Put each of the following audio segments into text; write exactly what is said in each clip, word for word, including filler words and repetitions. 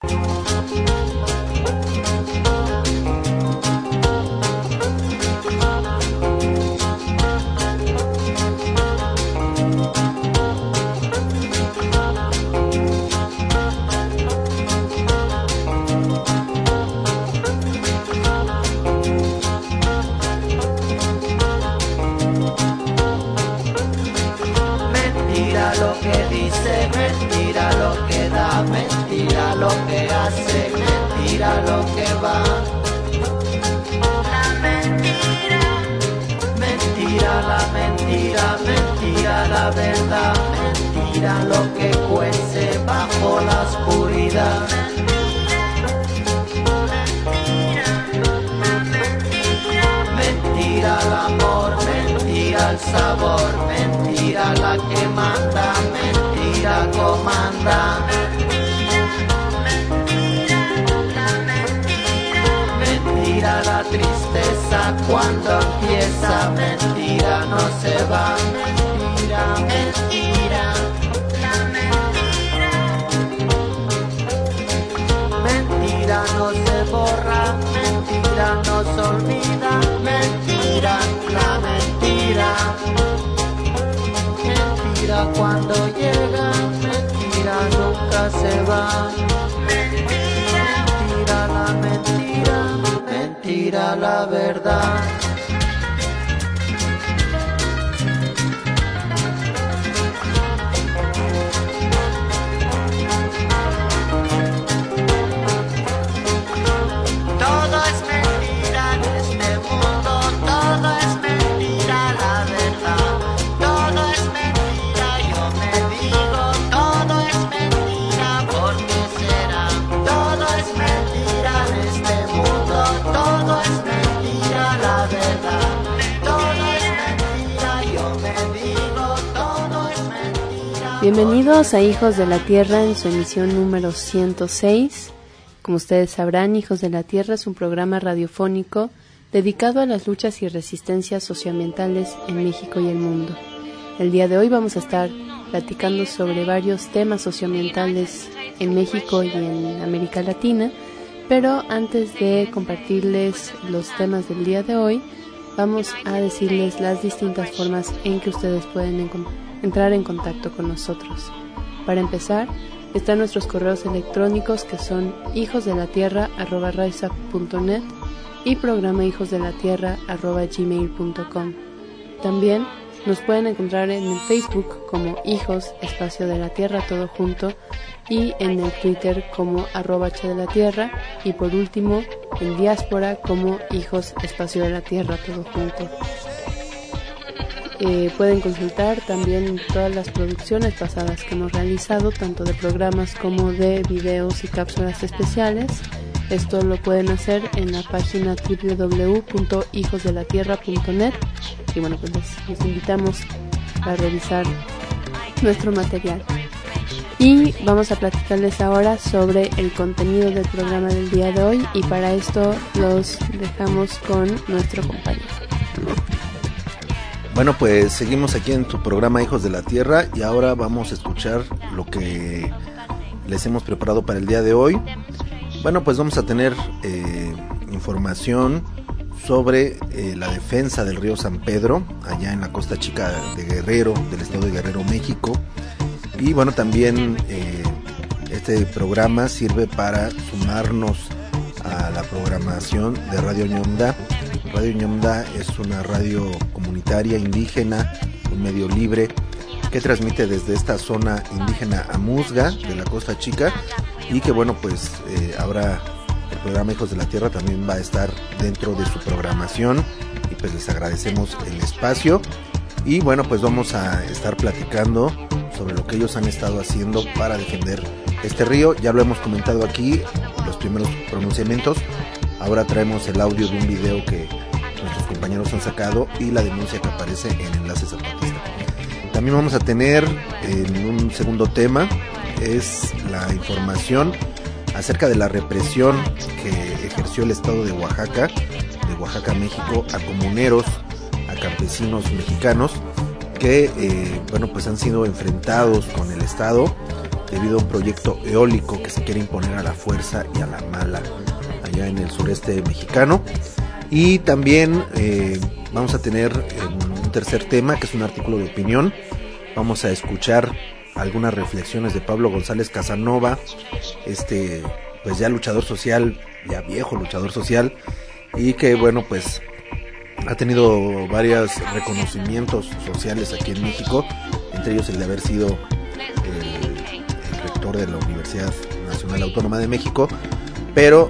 Bienvenidos a Hijos de la Tierra en su emisión número ciento seis. Como ustedes sabrán, Hijos de la Tierra es un programa radiofónico dedicado a las luchas y resistencias socioambientales en México y el mundo. El día de hoy vamos a estar platicando sobre varios temas socioambientales en México y en América Latina, pero antes de compartirles los temas del día de hoy, vamos a decirles las distintas formas en que ustedes pueden encontrar entrar en contacto con nosotros. Para empezar, están nuestros correos electrónicos que son hijosdelatierra arroba raizap punto net y programa hijosdelatierra arroba gmail punto com. También nos pueden encontrar en el Facebook como Hijos Espacio de la Tierra todo junto y en el Twitter como arroba H de la Tierra y por último en Diáspora como Hijos Espacio de la Tierra todo junto. Eh, pueden consultar también todas las producciones pasadas que hemos realizado, tanto de programas como de videos y cápsulas especiales. Esto lo pueden hacer en la página doble u doble u doble u punto hijos de la tierra punto net y bueno, pues les, les invitamos a revisar nuestro material. Y vamos a platicarles ahora sobre el contenido del programa del día de hoy y para esto los dejamos con nuestro compañero. Bueno, pues seguimos aquí en tu programa Hijos de la Tierra y ahora vamos a escuchar lo que les hemos preparado para el día de hoy. Bueno, pues vamos a tener eh, información sobre eh, la defensa del río San Pedro, allá en la Costa Chica de Guerrero, del estado de Guerrero, México. Y bueno, también eh, este programa sirve para sumarnos a la programación de Radio Ñomda. Radio Ñomda es una radio comunitaria indígena, un medio libre que transmite desde esta zona indígena Amuzga de la Costa Chica y que bueno pues eh, ahora el programa Hijos de la Tierra también va a estar dentro de su programación y pues les agradecemos el espacio y bueno pues vamos a estar platicando sobre lo que ellos han estado haciendo para defender este río. Ya lo hemos comentado aquí, los primeros pronunciamientos. Ahora traemos el audio de un video que nuestros compañeros han sacado y la denuncia que aparece en Enlace Zapatista. También vamos a tener en un segundo tema es la información acerca de la represión que ejerció el estado de Oaxaca, de Oaxaca, México, a comuneros, a campesinos mexicanos que eh, bueno pues han sido enfrentados con el estado debido a un proyecto eólico que se quiere imponer a la fuerza y a la mala allá en el sureste mexicano. Y también eh, vamos a tener un tercer tema, que es un artículo de opinión. Vamos a escuchar algunas reflexiones de Pablo González Casanova, este pues ya luchador social, ya viejo luchador social, y que bueno pues ha tenido varios reconocimientos sociales aquí en México, entre ellos el de haber sido el, el rector de la Universidad Nacional Autónoma de México, pero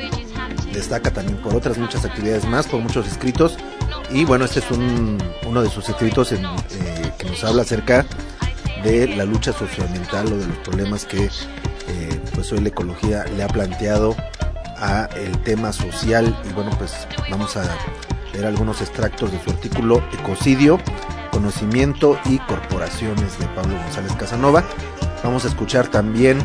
destaca también por otras muchas actividades más, por muchos escritos. Y bueno, este es un, uno de sus escritos en, eh, que nos habla acerca de la lucha socioambiental o de los problemas que eh, pues hoy la ecología le ha planteado a el tema social. Y bueno, pues vamos a leer algunos extractos de su artículo Ecocidio, Conocimiento y Corporaciones, de Pablo González Casanova. Vamos a escuchar también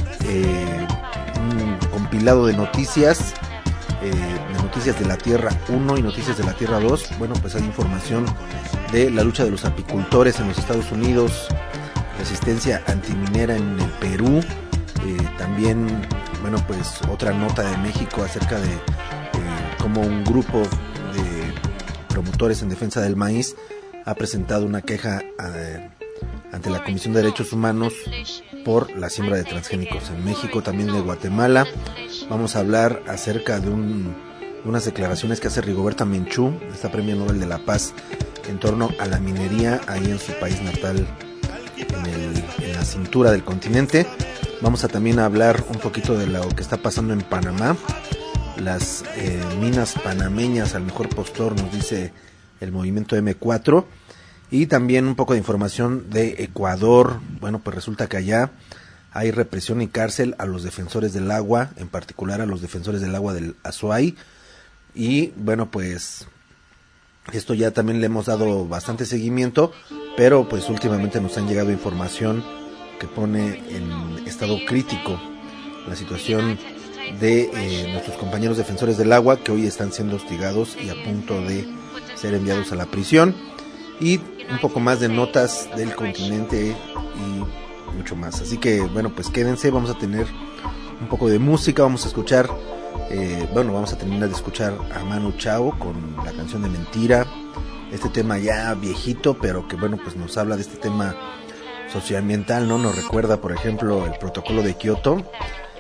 eh, un compilado de noticias Eh, de Noticias de la Tierra uno y Noticias de la Tierra dos. Bueno, pues hay información de la lucha de los apicultores en los Estados Unidos, resistencia antiminera en el Perú, eh, también, bueno, pues otra nota de México acerca de eh, cómo un grupo de promotores en defensa del maíz ha presentado una queja eh, ante la Comisión de Derechos Humanos por la siembra de transgénicos en México, también de Guatemala. Vamos a hablar acerca de un, unas declaraciones que hace Rigoberta Menchú, esta Premio Nobel de la Paz, en torno a la minería ahí en su país natal, en, el, en la cintura del continente. Vamos a también hablar un poquito de lo que está pasando en Panamá, las eh, minas panameñas al mejor postor, nos dice el movimiento eme cuatro. Y también un poco de información de Ecuador. Bueno, pues resulta que allá hay represión y cárcel a los defensores del agua, en particular a los defensores del agua del Azuay. Y bueno, pues esto ya también le hemos dado bastante seguimiento, pero pues últimamente nos han llegado información que pone en estado crítico la situación de eh, nuestros compañeros defensores del agua, que hoy están siendo hostigados y a punto de ser enviados a la prisión. Y un poco más de notas del continente y mucho más. Así que bueno, pues quédense, vamos a tener un poco de música, vamos a escuchar, eh, bueno, vamos a terminar de escuchar a Manu Chao con la canción de Mentira, este tema ya viejito, pero que bueno, pues nos habla de este tema socioambiental, ¿no? Nos recuerda, por ejemplo, el protocolo de Kioto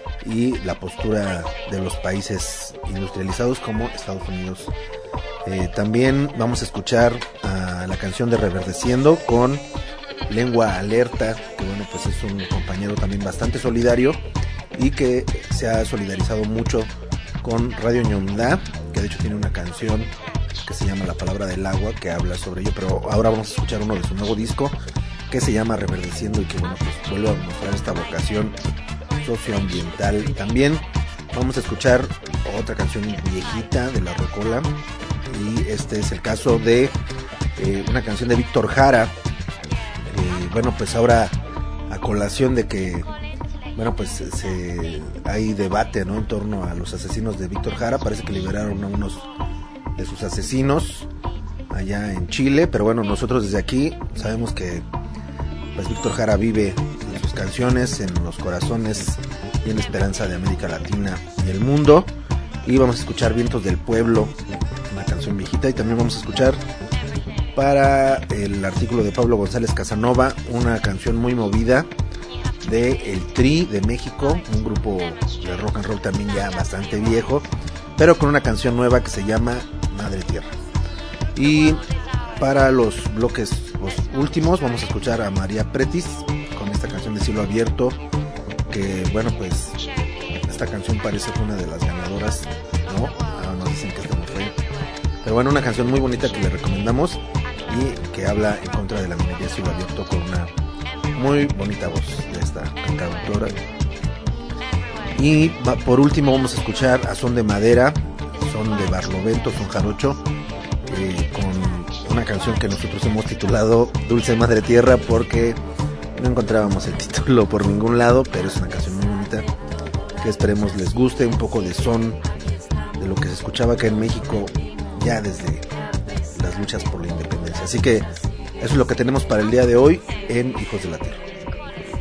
y la postura de los países industrializados como Estados Unidos. Eh, también vamos a escuchar a la canción de Reverdeciendo con Lengua Alerta, que bueno, pues es un compañero también bastante solidario y que se ha solidarizado mucho con Radio Ñondá, que de hecho tiene una canción que se llama La Palabra del Agua, que habla sobre ello, pero ahora vamos a escuchar uno de su nuevo disco que se llama Reverdeciendo y que bueno, pues vuelve a mostrar esta vocación socioambiental. También vamos a escuchar otra canción viejita de La Rocola, y este es el caso de eh, una canción de Víctor Jara. Eh, bueno, pues ahora a colación de que bueno, pues se, hay debate, ¿no?, en torno a los asesinos de Víctor Jara. Parece que liberaron a unos de sus asesinos allá en Chile, pero bueno, nosotros desde aquí sabemos que pues Víctor Jara vive en sus canciones, en los corazones y en la esperanza de América Latina y el mundo. Y vamos a escuchar Vientos del Pueblo, una canción viejita, y también vamos a escuchar para el artículo de Pablo González Casanova una canción muy movida de El Tri de México, un grupo de rock and roll también ya bastante viejo, pero con una canción nueva que se llama Madre Tierra. Y para los bloques los últimos vamos a escuchar a María Pretis con esta canción de Cielo Abierto, que bueno, pues esta canción parece que una de las ganadoras, ¿no? Ah, nos dicen que esta no fue, pero bueno, una canción muy bonita que le recomendamos y que habla en contra de la minería Cielo Abierto con una muy bonita voz de esta cantautora. Y va, por último vamos a escuchar a Son de Madera, son de Barlovento, son jarocho, eh, con una canción que nosotros hemos titulado Dulce Madre Tierra porque no encontrábamos el título por ningún lado, pero es una canción muy bonita que esperemos les guste, un poco de son de lo que se escuchaba acá en México ya desde las luchas por la independencia. Así que eso es lo que tenemos para el día de hoy en Hijos de la Tierra.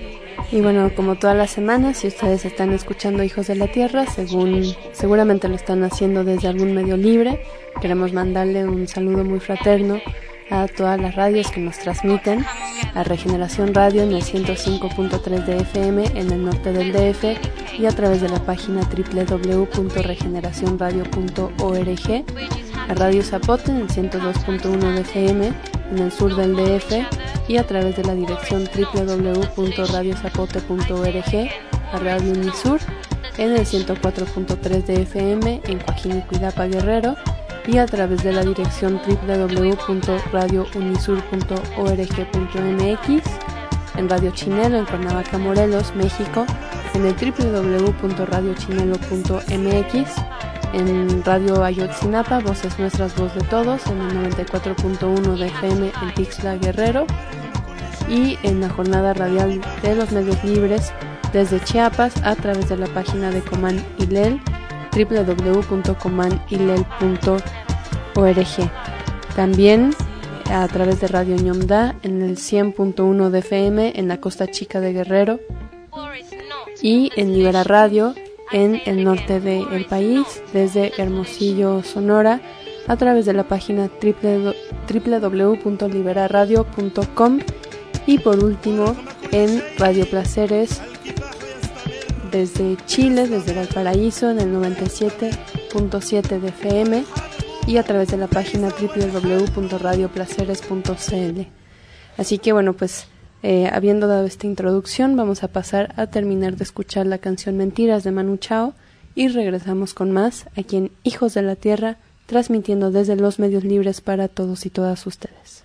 Y bueno, como todas las semanas, si ustedes están escuchando Hijos de la Tierra, según seguramente lo están haciendo desde algún medio libre, queremos mandarle un saludo muy fraterno a todas las radios que nos transmiten, a Regeneración Radio en el ciento cinco punto tres de F M en el norte del D F y a través de la página doble u doble u doble u punto regeneración radio punto org, a Radio Zapote en el ciento dos punto uno de F M en el sur del D F y a través de la dirección doble u doble u doble u punto radio zapote punto org, a Radio Unisur en el ciento cuatro punto tres de F M en Coajín y Cuidapa, Guerrero, y a través de la dirección doble u doble u doble u punto radio unisur punto org punto m x, en Radio Chinelo en Cuernavaca, Morelos, México, en el doble u doble u doble u punto radio chinelo punto m x, en Radio Ayotzinapa, Voces Nuestras, Voz de Todos, en el noventa y cuatro punto uno de F M en Tixla, Guerrero, y en la jornada radial de los medios libres desde Chiapas a través de la página de Coman Ilel, doble u doble u doble u punto coman ilel punto org. También a través de Radio Ñomda en el cien punto uno de F M en la Costa Chica de Guerrero y en Libera Radio en el norte del país desde Hermosillo, Sonora, a través de la página doble u doble u doble u punto libera radio punto com, y por último en Radio Placeres desde Chile, desde Valparaíso en el noventa y siete punto siete de F M y a través de la página doble u doble u doble u punto radio placeres punto c l. Así que bueno, pues eh, habiendo dado esta introducción, vamos a pasar a terminar de escuchar la canción Mentiras de Manu Chao y regresamos con más aquí en Hijos de la Tierra, transmitiendo desde los medios libres para todos y todas ustedes.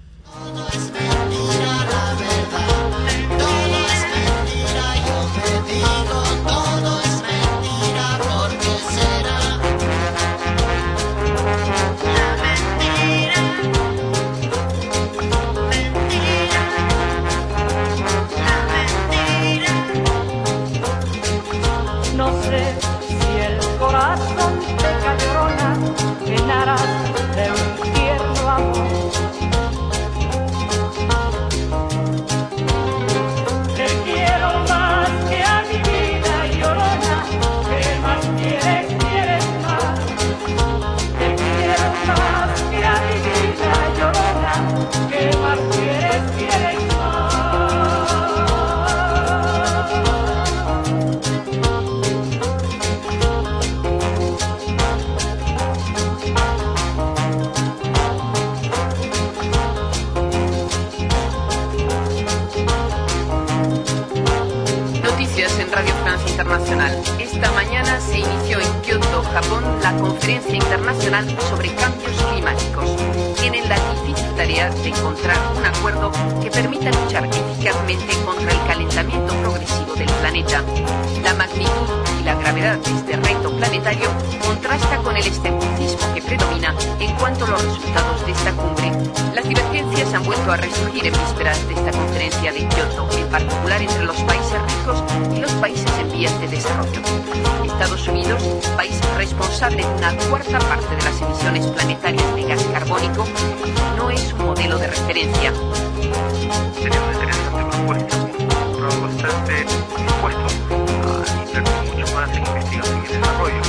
Internacional. Esta mañana se inició en Kioto, Japón, la conferencia internacional sobre cambios climáticos. Tienen la difícil tarea de encontrar un acuerdo que permita luchar eficazmente contra el calentamiento progresivo del planeta. La magnitud y la gravedad de este reto planetario contrasta con el escepticismo que predomina en cuanto a los resultados de esta cumbre. Las divergencias han vuelto a resurgir en vísperas de esta conferencia de Kioto, en particular entre los países ricos y los países en vías de desarrollo. Estados Unidos, país responsable de una cuarta parte de las emisiones planetarias de gas carbónico, no es un modelo de referencia. Sería muy interesante propuesta, un bastante dispuesto a invertir mucho más en investigación y desarrollo.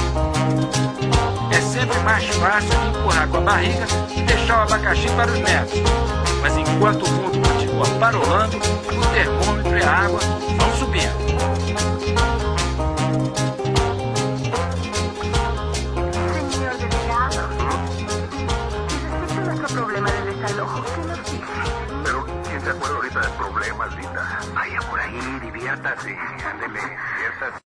É sempre mais fácil empurrar com a barriga e deixar o abacaxi para os netos. Mas enquanto o mundo continua parolando, o termômetro e a água vão subindo. Vaya por ahí, diviértase, ándele, diviértase.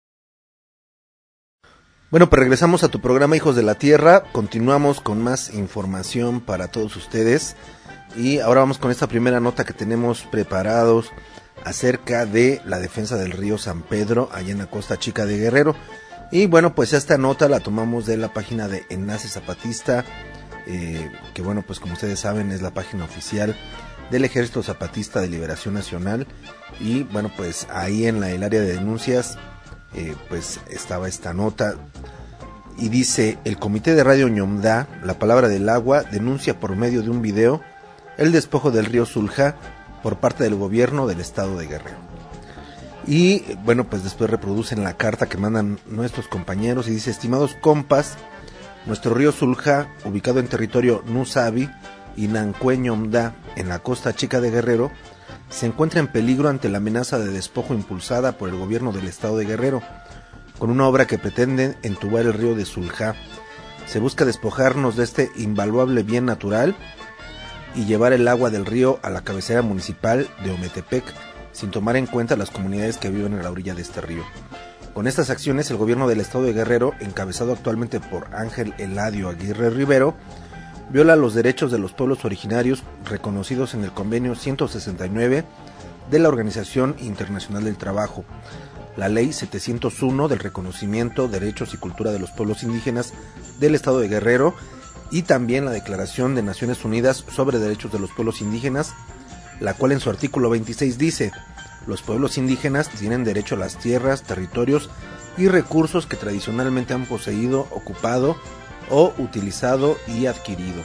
Bueno, pues regresamos a tu programa Hijos de la Tierra, continuamos con más información para todos ustedes y ahora vamos con esta primera nota que tenemos preparados acerca de la defensa del río San Pedro allá en la Costa Chica de Guerrero. Y bueno, pues esta nota la tomamos de la página de Enlace Zapatista, eh, que bueno, pues como ustedes saben es la página oficial del Ejército Zapatista de Liberación Nacional. Y bueno, pues ahí en la, el área de denuncias eh, pues estaba esta nota y dice: el Comité de Radio Ñomda, la Palabra del Agua, denuncia por medio de un video el despojo del río Zulja por parte del gobierno del estado de Guerrero. Y bueno, pues después reproducen la carta que mandan nuestros compañeros y dice: estimados compas, nuestro río Zulja, ubicado en territorio Nusabi y Nancueñomda, en la costa chica de Guerrero, se encuentra en peligro ante la amenaza de despojo impulsada por el gobierno del estado de Guerrero, con una obra que pretende entubar el río de Zulja. Se busca despojarnos de este invaluable bien natural y llevar el agua del río a la cabecera municipal de Ometepec, sin tomar en cuenta las comunidades que viven en la orilla de este río. Con estas acciones, el gobierno del estado de Guerrero, encabezado actualmente por Ángel Eladio Aguirre Rivero, viola los derechos de los pueblos originarios reconocidos en el convenio ciento sesenta y nueve de la Organización Internacional del Trabajo, la ley setecientos uno del reconocimiento, derechos y cultura de los pueblos indígenas del estado de Guerrero, y también la Declaración de Naciones Unidas sobre Derechos de los Pueblos Indígenas, la cual en su artículo veintiséis dice: los pueblos indígenas tienen derecho a las tierras, territorios y recursos que tradicionalmente han poseído, ocupado o utilizado y adquirido.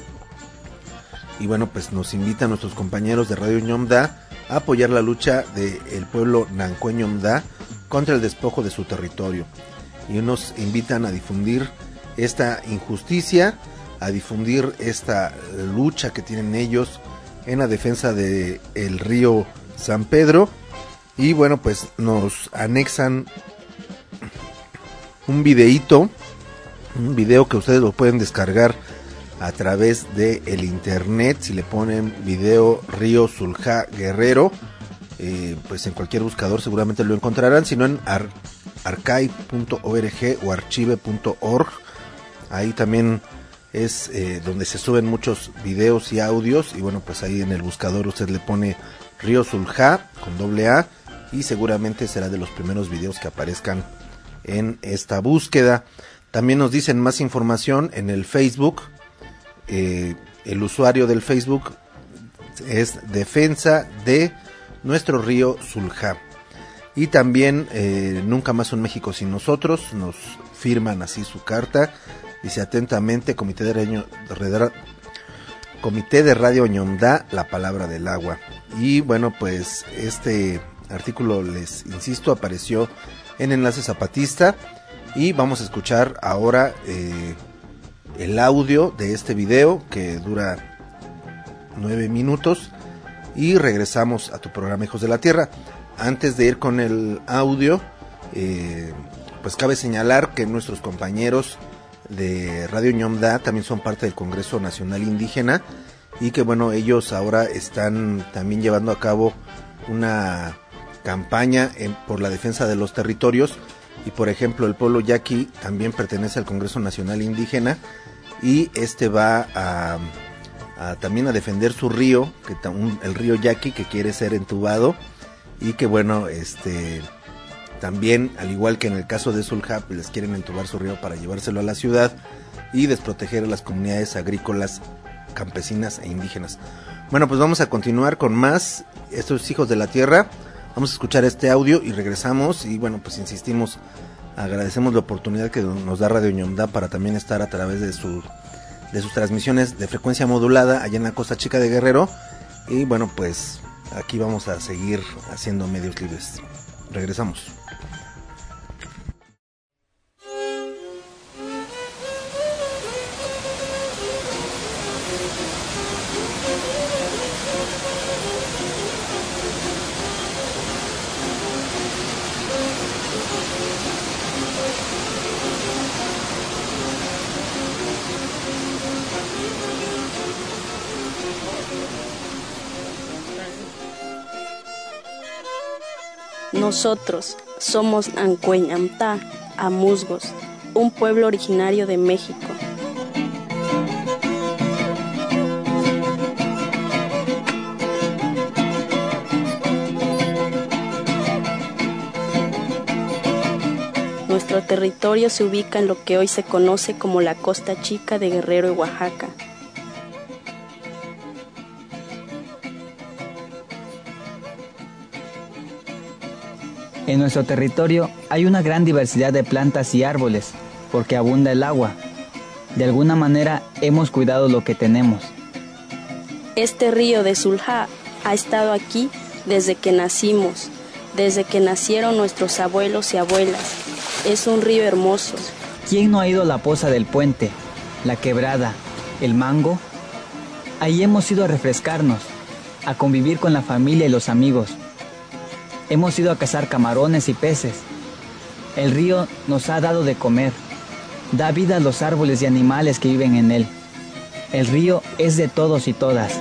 Y bueno, pues nos invitan nuestros compañeros de Radio Ñomda a apoyar la lucha del pueblo Nancueñomda contra el despojo de su territorio, y nos invitan a difundir esta injusticia, a difundir esta lucha que tienen ellos en la defensa de el río San Pedro. Y bueno, pues nos anexan un videíto, un video que ustedes lo pueden descargar a través de el internet. Si le ponen video Río Zulja Guerrero, eh, pues en cualquier buscador seguramente lo encontrarán, sino en ar archive punto org o archive punto org. Ahí también es eh, donde se suben muchos videos y audios, y bueno, pues ahí en el buscador usted le pone Río Zulja con doble A y seguramente será de los primeros videos que aparezcan en esta búsqueda. También nos dicen más información en el Facebook. Eh, el usuario del Facebook es Defensa de Nuestro Río Zulja. Y también eh, Nunca Más un México Sin Nosotros, nos firman así su carta. Dice: atentamente, Comité de Radio, Comité de Radio Ñomda, la palabra del agua. Y bueno, pues este artículo, les insisto, apareció en Enlace Zapatista, y vamos a escuchar ahora eh, el audio de este video que dura nueve minutos, y regresamos a tu programa Hijos de la Tierra. Antes de ir con el audio, eh, pues cabe señalar que nuestros compañeros de Radio Ñomda también son parte del Congreso Nacional Indígena, y que bueno, ellos ahora están también llevando a cabo una campaña en, por la defensa de los territorios. Y por ejemplo, el pueblo yaqui también pertenece al Congreso Nacional Indígena, y este va a, a también a defender su río, que un, el río Yaqui, que quiere ser entubado, y que bueno, este también, al igual que en el caso de Zulja, les quieren entubar su río para llevárselo a la ciudad y desproteger a las comunidades agrícolas, campesinas e indígenas. Bueno, pues vamos a continuar con más. Estos Hijos de la Tierra. Vamos a escuchar este audio y regresamos. Y bueno, pues insistimos, agradecemos la oportunidad que nos da Radio Ñomda para también estar a través de su de sus transmisiones de frecuencia modulada allá en la Costa Chica de Guerrero. Y bueno, pues aquí vamos a seguir haciendo medios libres. Regresamos. Nosotros somos Nancueñamta, Amuzgos, un pueblo originario de México. Nuestro territorio se ubica en lo que hoy se conoce como la Costa Chica de Guerrero y Oaxaca. En nuestro territorio hay una gran diversidad de plantas y árboles, porque abunda el agua. De alguna manera hemos cuidado lo que tenemos. Este río de Zulja ha estado aquí desde que nacimos, desde que nacieron nuestros abuelos y abuelas. Es un río hermoso. ¿Quién no ha ido a la poza del puente, la quebrada, el mango? Ahí hemos ido a refrescarnos, a convivir con la familia y los amigos. Hemos ido a cazar camarones y peces. El río nos ha dado de comer, da vida a los árboles y animales que viven en él. El río es de todos y todas.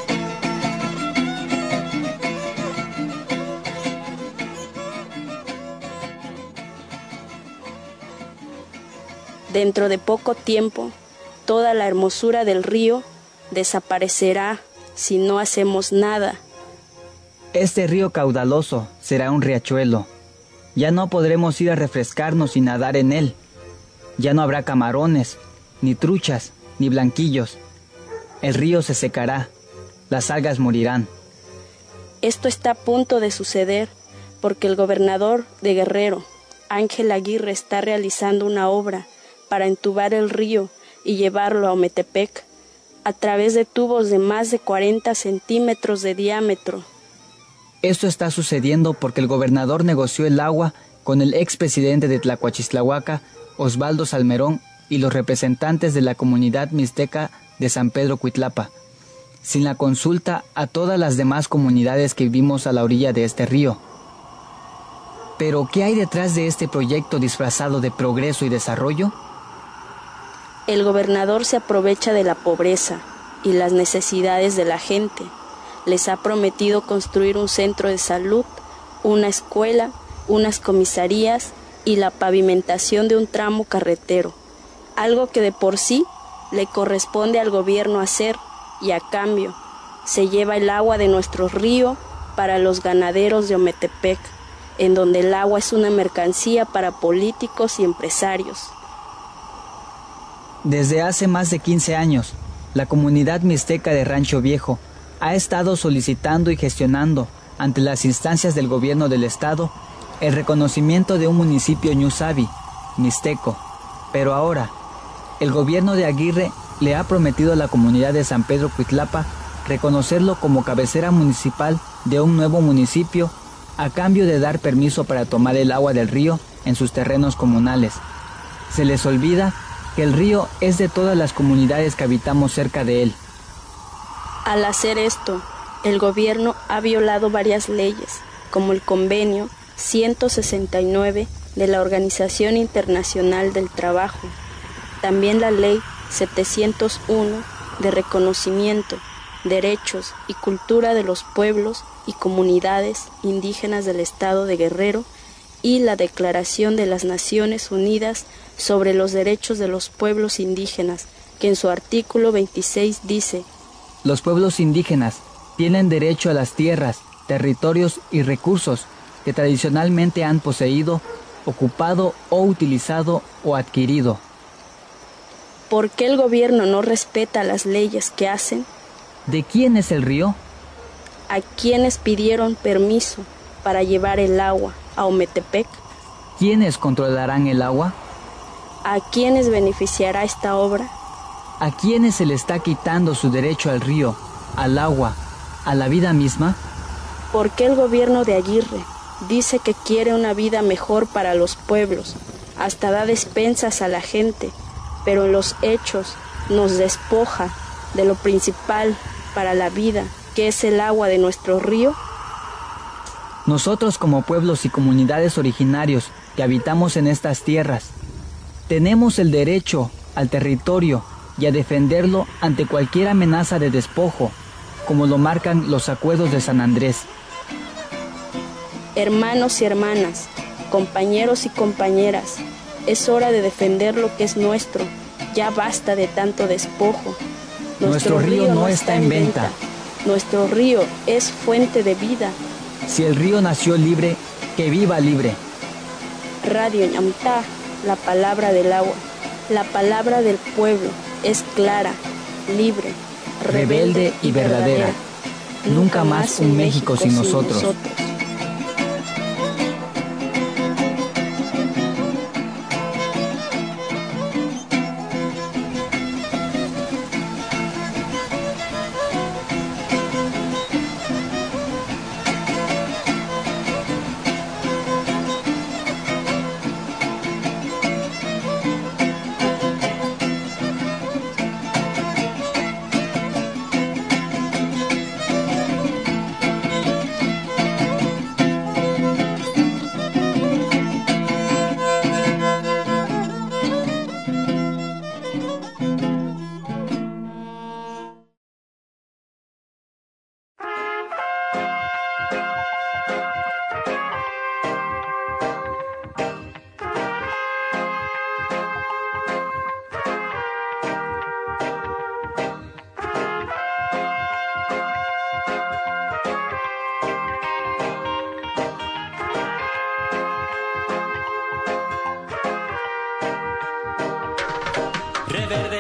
Dentro de poco tiempo, toda la hermosura del río desaparecerá si no hacemos nada. Este río caudaloso será un riachuelo. Ya no podremos ir a refrescarnos y nadar en él. Ya no habrá camarones, ni truchas, ni blanquillos. El río se secará, las algas morirán. Esto está a punto de suceder porque el gobernador de Guerrero, Ángel Aguirre, está realizando una obra para entubar el río y llevarlo a Ometepec a través de tubos de más de cuarenta centímetros de diámetro. Esto está sucediendo porque el gobernador negoció el agua con el expresidente de Tlacuachistlahuaca, Osvaldo Salmerón, y los representantes de la comunidad mixteca de San Pedro Cuitlapa, sin la consulta a todas las demás comunidades que vivimos a la orilla de este río. Pero, ¿qué hay detrás de este proyecto disfrazado de progreso y desarrollo? El gobernador se aprovecha de la pobreza y las necesidades de la gente. Les ha prometido construir un centro de salud, una escuela, unas comisarías y la pavimentación de un tramo carretero, algo que de por sí le corresponde al gobierno hacer, y a cambio se lleva el agua de nuestro río para los ganaderos de Ometepec, en donde el agua es una mercancía para políticos y empresarios. Desde hace más de quince años, la comunidad mixteca de Rancho Viejo ha estado solicitando y gestionando ante las instancias del gobierno del estado el reconocimiento de un municipio ñusabi, mixteco. Pero ahora, el gobierno de Aguirre le ha prometido a la comunidad de San Pedro Cuitlapa reconocerlo como cabecera municipal de un nuevo municipio a cambio de dar permiso para tomar el agua del río en sus terrenos comunales. Se les olvida que el río es de todas las comunidades que habitamos cerca de él. Al hacer esto, el gobierno ha violado varias leyes, como el convenio ciento sesenta y nueve de la Organización Internacional del Trabajo, también la ley setecientos uno de reconocimiento, derechos y cultura de los pueblos y comunidades indígenas del estado de Guerrero y la Declaración de las Naciones Unidas sobre los derechos de los pueblos indígenas, que en su artículo veintiséis dice: los pueblos indígenas tienen derecho a las tierras, territorios y recursos que tradicionalmente han poseído, ocupado o utilizado o adquirido. ¿Por qué el gobierno no respeta las leyes que hacen? ¿De quién es el río? ¿A quiénes pidieron permiso para llevar el agua a Ometepec? ¿Quiénes controlarán el agua? ¿A quiénes beneficiará esta obra? ¿A quiénes se le está quitando su derecho al río, al agua, a la vida misma? ¿Por qué el gobierno de Aguirre dice que quiere una vida mejor para los pueblos, hasta da despensas a la gente, pero en los hechos nos despoja de lo principal para la vida, que es el agua de nuestro río? Nosotros, como pueblos y comunidades originarios que habitamos en estas tierras, tenemos el derecho al territorio y a defenderlo ante cualquier amenaza de despojo, como lo marcan los acuerdos de San Andrés. Hermanos y hermanas, compañeros y compañeras, es hora de defender lo que es nuestro. Ya basta de tanto despojo. Nuestro, nuestro río, río no está en venta. venta. Nuestro río es fuente de vida. Si el río nació libre, que viva libre. Radio Ñamtá, la palabra del agua, la palabra del pueblo, es clara, libre, rebelde, rebelde y verdadera. verdadera. Nunca más un México, México sin, sin nosotros. nosotros.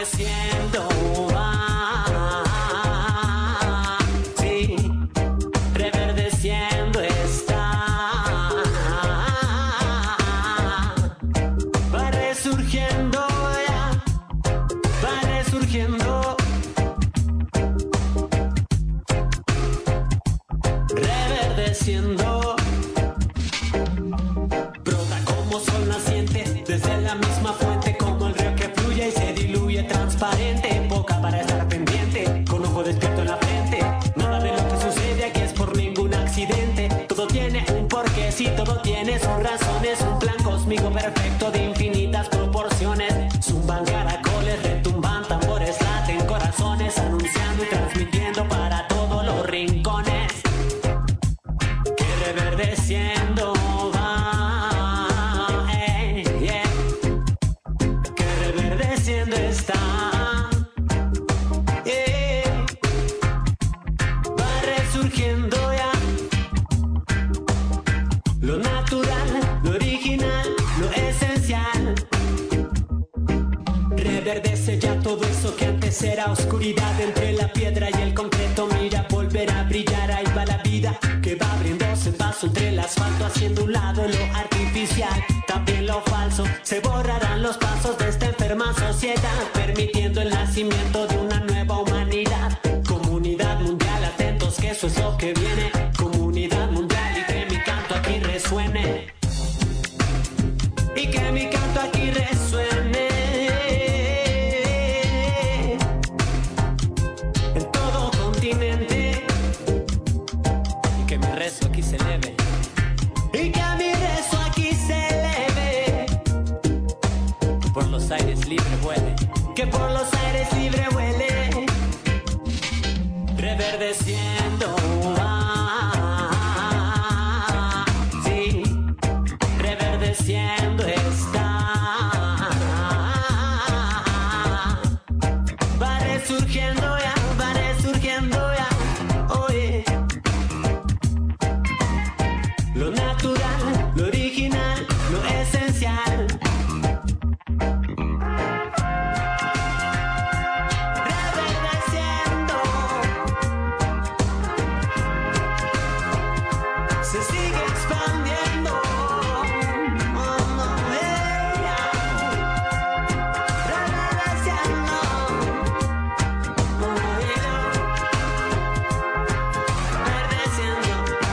reverdeciendo, ah, sí, reverdeciendo está, va resurgiendo ya, va resurgiendo, reverdeciendo. Brota como sol naciente desde la misma fuente, como el río que fluye y se diluye transparente. Boca para estar pendiente, con ojo despierto en la frente. Nada de lo que sucede aquí es por ningún accidente. Todo tiene un porqué, sí, todo tiene sus razones. Un plan cósmico perfecto de infinitas proporciones. Zumban caracoles, retumban tambores, laten corazones, anunciando y transmitiendo para todos los rincones. Que reverdeciendo va, eh, yeah. Que reverdeciendo está, yeah. Va resurgiendo ya. Lo natural, lo original, lo esencial. Reverdece ya todo eso que antes era oscuridad. Entre la piedra y el concreto, mira, volver a brillar. Ahí va la vida que va abriéndose paso entre el asfalto, haciendo un lado lo artificial, también lo falso. Se borrarán los pasos de esta enferma sociedad, permitiendo el nacimiento de una nueva humanidad. Comunidad mundial, atentos que eso es lo que viene. Comunidad mundial, y que mi canto aquí resuene. Y que mi canto aquí resuene. En todo continente. Y que mi rezo aquí se eleve. Y que mi rezo aquí se eleve. Que por los aires libre vuele. Que por los aires libre vuele. Reverdeciendo. Ah, sí. Reverdeciendo está. Va resurgiendo ya. Va resurgiendo ya. Oye. Lo natural, lo original, lo esencial. Reverdeciendo. Se sigue expandiendo. Oh, no, ella. Reverdeciendo. Oh, yeah. Reverdeciendo.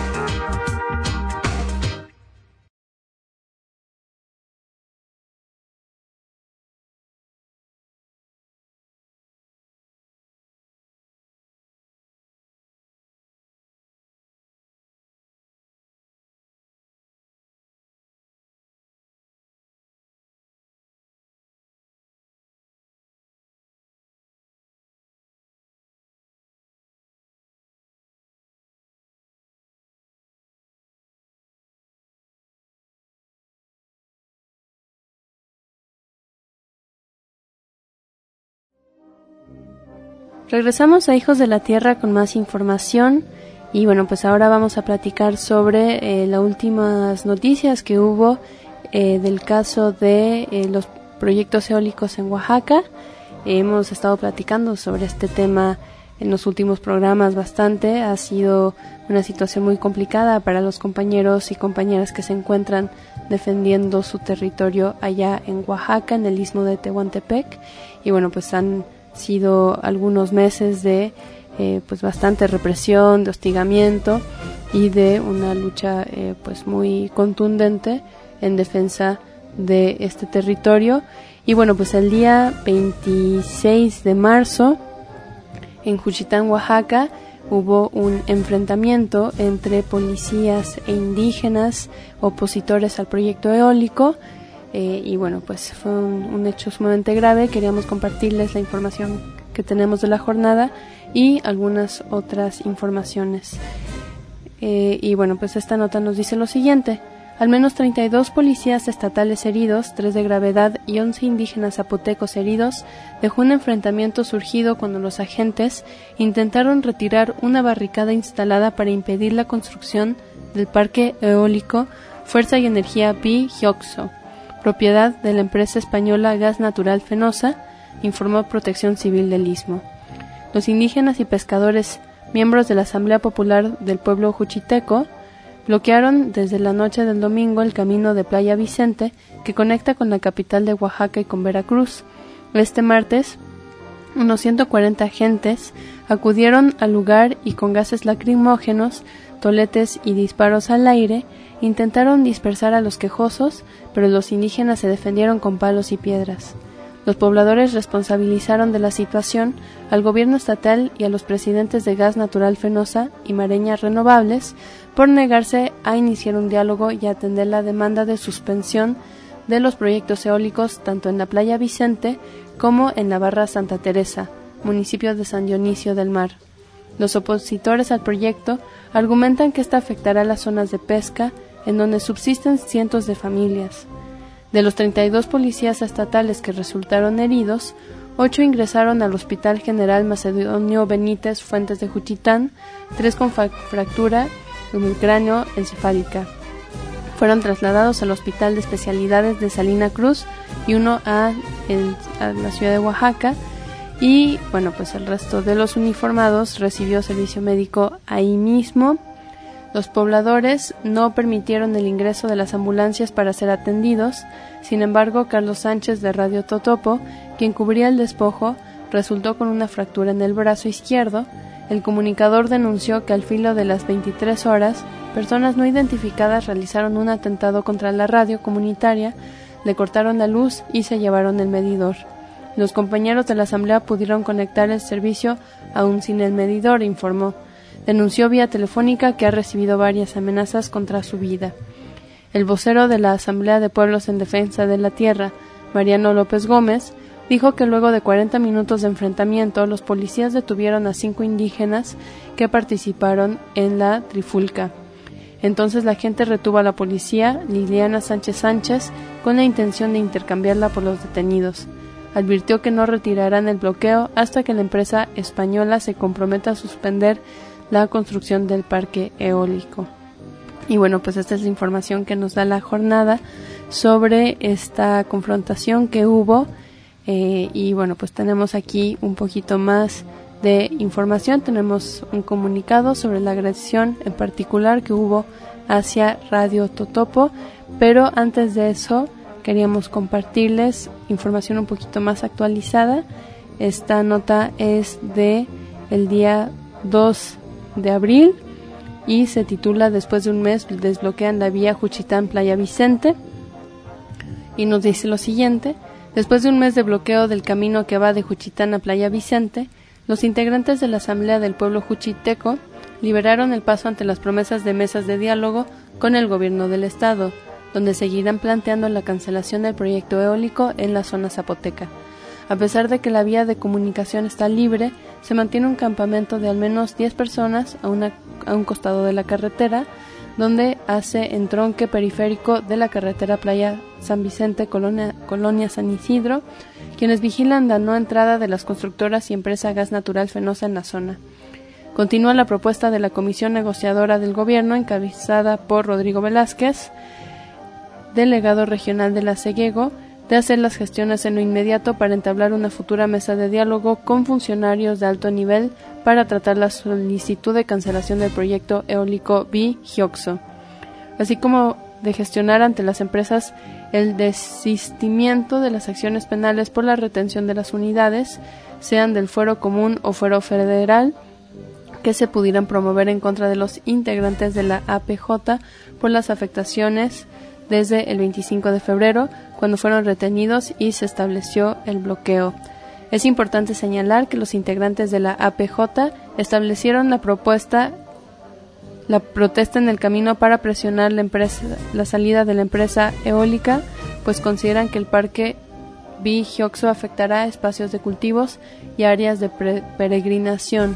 Regresamos a Hijos de la Tierra con más información y bueno, pues ahora vamos a platicar sobre eh, las últimas noticias que hubo eh, del caso de eh, los proyectos eólicos en Oaxaca. Eh, hemos estado platicando sobre este tema en los últimos programas bastante. Ha sido una situación muy complicada para los compañeros y compañeras que se encuentran defendiendo su territorio allá en Oaxaca, en el istmo de Tehuantepec. Y bueno, pues han sido algunos meses de eh, pues bastante represión, de hostigamiento y de una lucha eh, pues muy contundente en defensa de este territorio. Y bueno, pues el día veintiséis de marzo en Juchitán, Oaxaca, hubo un enfrentamiento entre policías e indígenas opositores al proyecto eólico. Eh, y bueno, pues fue un, un hecho sumamente grave. Queríamos compartirles la información que tenemos de la jornada y algunas otras informaciones. Eh, y bueno, pues esta nota nos dice lo siguiente: al menos treinta y dos policías estatales heridos, tres de gravedad y once indígenas zapotecos heridos, dejó un enfrentamiento surgido cuando los agentes intentaron retirar una barricada instalada para impedir la construcción del parque eólico Fuerza y Energía Bi-Hioxo, propiedad de la empresa española Gas Natural Fenosa, informó Protección Civil del Istmo. Los indígenas y pescadores, miembros de la Asamblea Popular del Pueblo Juchiteco, bloquearon desde la noche del domingo el camino de Playa Vicente que conecta con la capital de Oaxaca y con Veracruz. Este martes, unos ciento cuarenta agentes acudieron al lugar y con gases lacrimógenos, toletes y disparos al aire intentaron dispersar a los quejosos, pero los indígenas se defendieron con palos y piedras. Los pobladores responsabilizaron de la situación al gobierno estatal y a los presidentes de Gas Natural Fenosa y Mareñas Renovables por negarse a iniciar un diálogo y atender la demanda de suspensión de los proyectos eólicos tanto en la Playa Vicente como en la Barra Santa Teresa, municipio de San Dionisio del Mar. Los opositores al proyecto argumentan que esta afectará las zonas de pesca en donde subsisten cientos de familias. De los treinta y dos policías estatales que resultaron heridos, ocho ingresaron al Hospital General Macedonio Benítez Fuentes de Juchitán, tres con fa- fractura en el cráneo encefálica. Fueron trasladados al Hospital de Especialidades de Salina Cruz y uno a, el, a la ciudad de Oaxaca. Y bueno, pues el resto de los uniformados recibió servicio médico ahí mismo. Los pobladores no permitieron el ingreso de las ambulancias para ser atendidos. Sin embargo, Carlos Sánchez de Radio Totopo, quien cubría el despojo, resultó con una fractura en el brazo izquierdo. El comunicador denunció que al filo de las veintitrés horas, personas no identificadas realizaron un atentado contra la radio comunitaria, le cortaron la luz y se llevaron el medidor. Los compañeros de la asamblea pudieron conectar el servicio aún sin el medidor, informó. Denunció vía telefónica que ha recibido varias amenazas contra su vida. El vocero de la Asamblea de Pueblos en Defensa de la Tierra, Mariano López Gómez, dijo que luego de cuarenta minutos de enfrentamiento, los policías detuvieron a cinco indígenas que participaron en la trifulca. Entonces la gente retuvo a la policía, Liliana Sánchez Sánchez, con la intención de intercambiarla por los detenidos. Advirtió que no retirarán el bloqueo hasta que la empresa española se comprometa a suspender la construcción del parque eólico. Y bueno, pues esta es la información que nos da la jornada sobre esta confrontación que hubo. Eh, y bueno, pues tenemos aquí un poquito más de información. Tenemos un comunicado sobre la agresión en particular que hubo hacia Radio Totopo, pero antes de eso queríamos compartirles información un poquito más actualizada. Esta nota es de el día dos de abril y se titula Después de un mes desbloquean la vía Juchitán Playa Vicente, y nos dice lo siguiente: después de un mes de bloqueo del camino que va de Juchitán a Playa Vicente, los integrantes de la Asamblea del Pueblo Juchiteco liberaron el paso ante las promesas de mesas de diálogo con el gobierno del estado, donde seguirán planteando la cancelación del proyecto eólico en la zona zapoteca. A pesar de que la vía de comunicación está libre, se mantiene un campamento de al menos diez personas a, una, a un costado de la carretera, donde hace entronque periférico de la carretera Playa San Vicente, Colonia, Colonia San Isidro, quienes vigilan la no entrada de las constructoras y empresa Gas Natural Fenosa en la zona. Continúa la propuesta de la Comisión Negociadora del Gobierno, encabezada por Rodrigo Velázquez, delegado regional de la Seguego, de hacer las gestiones en lo inmediato para entablar una futura mesa de diálogo con funcionarios de alto nivel para tratar la solicitud de cancelación del proyecto eólico Bi-Gioxo, así como de gestionar ante las empresas el desistimiento de las acciones penales por la retención de las unidades, sean del fuero común o fuero federal, que se pudieran promover en contra de los integrantes de la A P J por las afectaciones desde el veinticinco de febrero, cuando fueron retenidos y se estableció el bloqueo. Es importante señalar que los integrantes de la A P J establecieron la propuesta, la protesta en el camino para presionar la empresa, la salida de la empresa eólica, pues consideran que el parque Bi-Gioxo afectará espacios de cultivos y áreas de pre- peregrinación.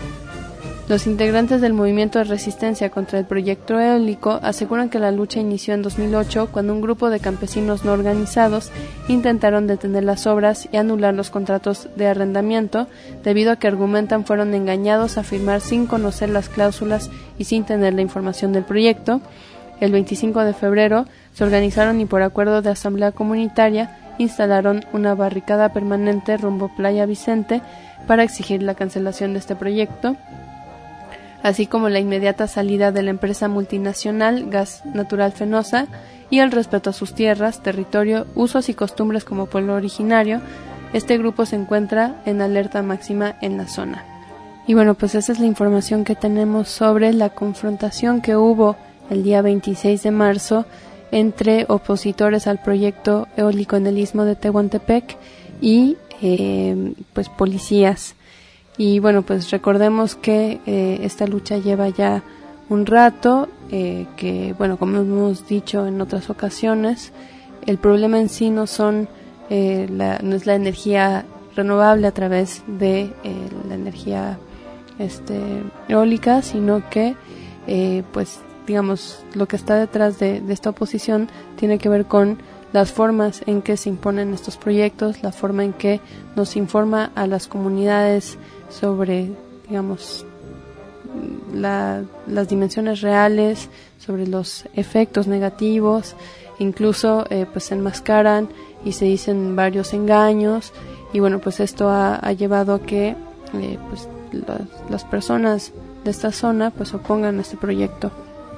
Los integrantes del movimiento de resistencia contra el proyecto eólico aseguran que la lucha inició en dos mil ocho, cuando un grupo de campesinos no organizados intentaron detener las obras y anular los contratos de arrendamiento, debido a que argumentan fueron engañados a firmar sin conocer las cláusulas y sin tener la información del proyecto. El veinticinco de febrero se organizaron y por acuerdo de asamblea comunitaria instalaron una barricada permanente rumbo Playa Vicente para exigir la cancelación de este proyecto, así como la inmediata salida de la empresa multinacional Gas Natural Fenosa y el respeto a sus tierras, territorio, usos y costumbres como pueblo originario. Este grupo se encuentra en alerta máxima en la zona. Y bueno, pues esa es la información que tenemos sobre la confrontación que hubo el día veintiséis de marzo entre opositores al proyecto eólico en el istmo de Tehuantepec y eh, pues policías. Y bueno, pues recordemos que eh, esta lucha lleva ya un rato, eh, que bueno, como hemos dicho en otras ocasiones, el problema en sí no son eh, la, no es la energía renovable a través de eh, la energía este, eólica, sino que eh, pues digamos lo que está detrás de, de esta oposición tiene que ver con las formas en que se imponen estos proyectos, la forma en que nos informa a las comunidades sobre, digamos, la, las dimensiones reales, sobre los efectos negativos, incluso eh, pues se enmascaran y se dicen varios engaños, y bueno, pues esto ha, ha llevado a que eh, pues las, las personas de esta zona pues opongan a este proyecto.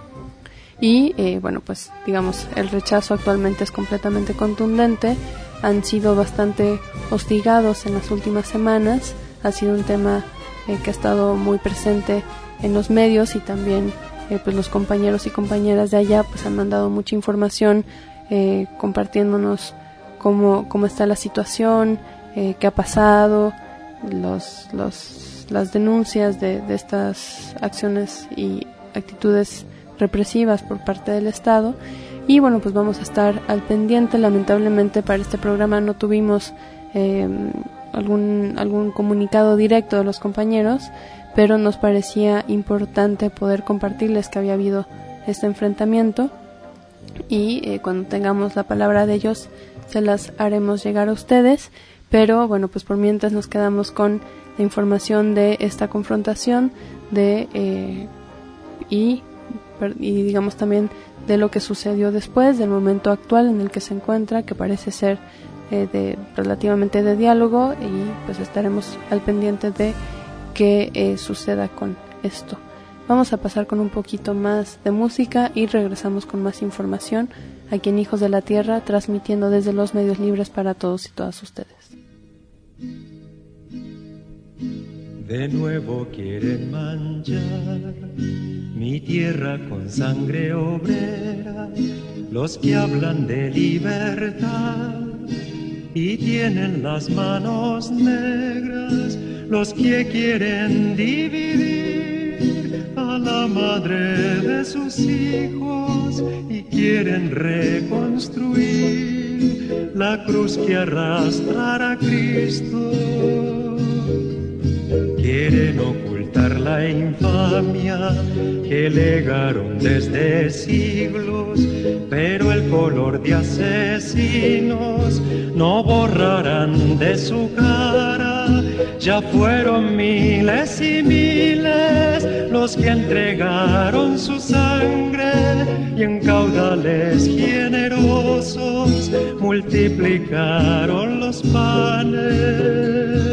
Y eh, bueno, pues digamos, el rechazo actualmente es completamente contundente, han sido bastante hostigados en las últimas semanas, ha sido un tema eh, que ha estado muy presente en los medios, y también eh, pues los compañeros y compañeras de allá pues han mandado mucha información eh, compartiéndonos cómo, cómo está la situación, eh, qué ha pasado, los, los, las denuncias de, de estas acciones y actitudes represivas por parte del Estado. Y bueno, pues vamos a estar al pendiente. Lamentablemente para este programa no tuvimos eh, algún, algún comunicado directo de los compañeros, pero nos parecía importante poder compartirles que había habido este enfrentamiento, y eh, cuando tengamos la palabra de ellos se las haremos llegar a ustedes. Pero bueno, pues por mientras nos quedamos con la información de esta confrontación de eh, y y digamos también de lo que sucedió después, del momento actual en el que se encuentra, que parece ser eh, de relativamente de diálogo, y pues estaremos al pendiente de qué eh, suceda con esto. Vamos a pasar con un poquito más de música y regresamos con más información aquí en Hijos de la Tierra, transmitiendo desde los medios libres para todos y todas ustedes. De nuevo quieren manchar mi tierra con sangre obrera, los que hablan de libertad y tienen las manos negras, los que quieren dividir a la madre de sus hijos y quieren reconstruir la cruz que arrastra a Cristo. Quieren ocultar la infamia que legaron desde siglos, pero el color de asesinos no borrarán de su cara. Ya fueron miles y miles los que entregaron su sangre, y en caudales generosos multiplicaron los panes.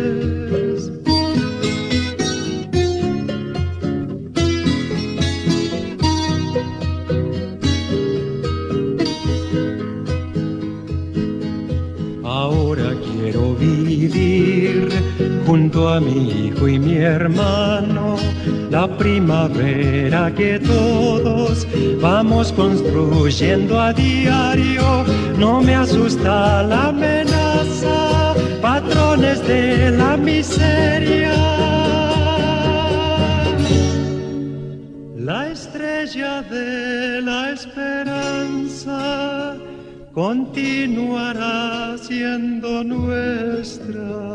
Ahora quiero vivir junto a mi hijo y mi hermano la primavera que todos vamos construyendo a diario. No me asusta la amenaza, patrones de la miseria. La estrella de la esperanza continuará siendo nuestra.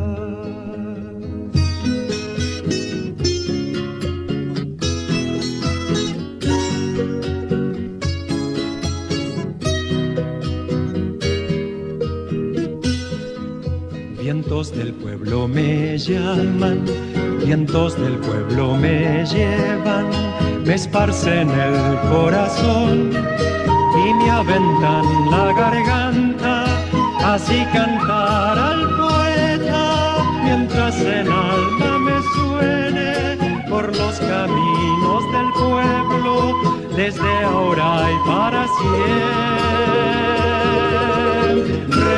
Vientos del pueblo me llaman, vientos del pueblo me llevan, me esparcen el corazón y me aventan la garganta así cantar al poeta, mientras en alma me suene por los caminos del pueblo, desde ahora y para siempre.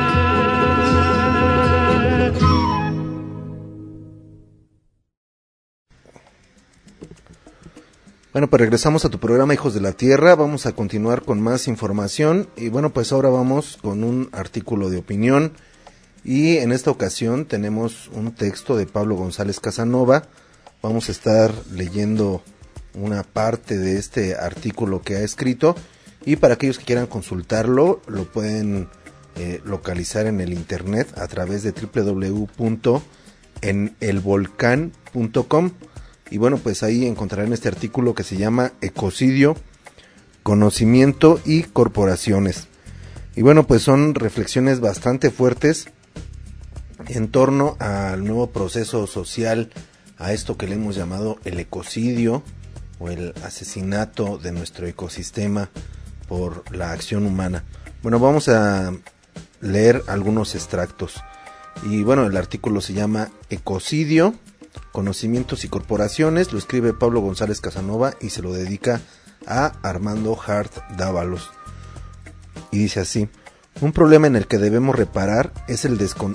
Bueno, pues regresamos a tu programa Hijos de la Tierra. Vamos a continuar con más información y bueno, pues ahora vamos con un artículo de opinión y en esta ocasión tenemos un texto de Pablo González Casanova. Vamos a estar leyendo una parte de este artículo que ha escrito y para aquellos que quieran consultarlo lo pueden eh, localizar en el internet a través de doble u doble u doble u punto en el volcán punto com. Y bueno, pues ahí encontrarán este artículo que se llama Ecocidio, Conocimiento y Corporaciones. Y bueno, pues son reflexiones bastante fuertes en torno al nuevo proceso social, a esto que le hemos llamado el ecocidio o el asesinato de nuestro ecosistema por la acción humana. Bueno, vamos a leer algunos extractos. Y bueno, el artículo se llama Ecocidio, Conocimientos y Corporaciones, lo escribe Pablo González Casanova y se lo dedica a Armando Hart Dávalos. Y dice así: un problema en el que debemos reparar es el descon...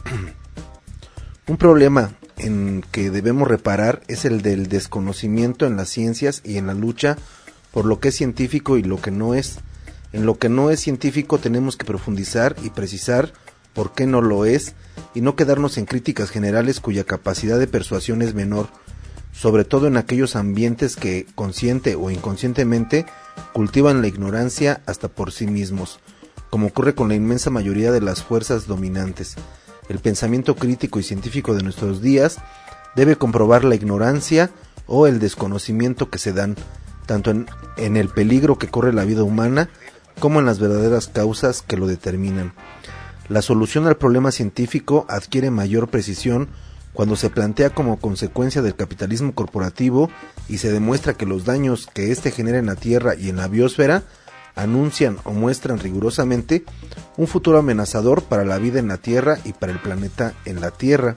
un problema en que debemos reparar es el del desconocimiento en las ciencias y en la lucha por lo que es científico y lo que no es. En lo que no es científico tenemos que profundizar y precisar por qué no lo es, y no quedarnos en críticas generales cuya capacidad de persuasión es menor, sobre todo en aquellos ambientes que, consciente o inconscientemente, cultivan la ignorancia hasta por sí mismos, como ocurre con la inmensa mayoría de las fuerzas dominantes. El pensamiento crítico y científico de nuestros días debe comprobar la ignorancia o el desconocimiento que se dan, tanto en, en el peligro que corre la vida humana, como en las verdaderas causas que lo determinan. La solución al problema científico adquiere mayor precisión cuando se plantea como consecuencia del capitalismo corporativo y se demuestra que los daños que éste genera en la Tierra y en la biosfera anuncian o muestran rigurosamente un futuro amenazador para la vida en la Tierra y para el planeta en la Tierra.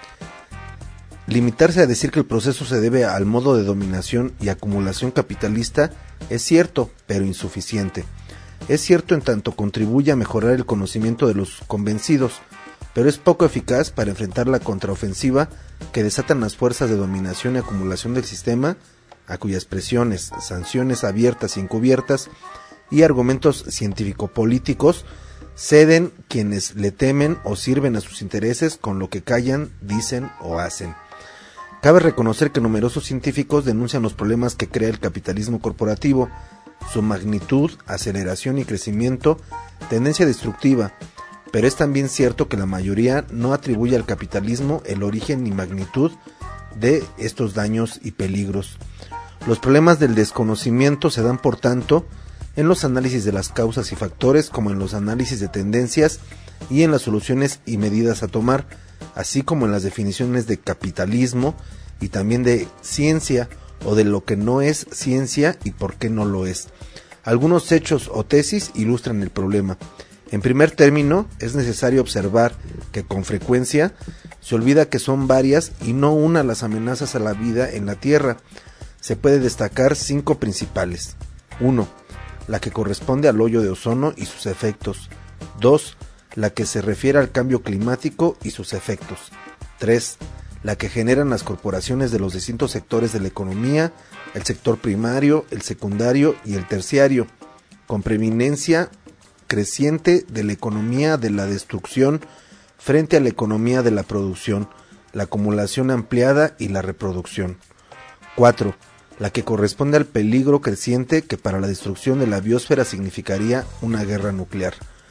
Limitarse a decir que el proceso se debe al modo de dominación y acumulación capitalista es cierto, pero insuficiente. Es cierto en tanto contribuye a mejorar el conocimiento de los convencidos, pero es poco eficaz para enfrentar la contraofensiva que desatan las fuerzas de dominación y acumulación del sistema, a cuyas presiones, sanciones abiertas y encubiertas y argumentos científico-políticos ceden quienes le temen o sirven a sus intereses con lo que callan, dicen o hacen. Cabe reconocer que numerosos científicos denuncian los problemas que crea el capitalismo corporativo, su magnitud, aceleración y crecimiento, tendencia destructiva, pero es también cierto que la mayoría no atribuye al capitalismo el origen ni magnitud de estos daños y peligros. Los problemas del desconocimiento se dan, por tanto, en los análisis de las causas y factores, como en los análisis de tendencias y en las soluciones y medidas a tomar, así como en las definiciones de capitalismo y también de ciencia, o de lo que no es ciencia y por qué no lo es. Algunos hechos o tesis ilustran el problema. En primer término, es necesario observar que con frecuencia se olvida que son varias y no una las amenazas a la vida en la Tierra. Se puede destacar cinco principales. uno. La que corresponde al hoyo de ozono y sus efectos. dos. La que se refiere al cambio climático y sus efectos. tres. La que generan las corporaciones de los distintos sectores de la economía, el sector primario, el secundario y el terciario, con preeminencia creciente de la economía de la destrucción frente a la economía de la producción, la acumulación ampliada y la reproducción. cuatro. La que corresponde al peligro creciente que para la destrucción de la biosfera significaría una guerra nuclear.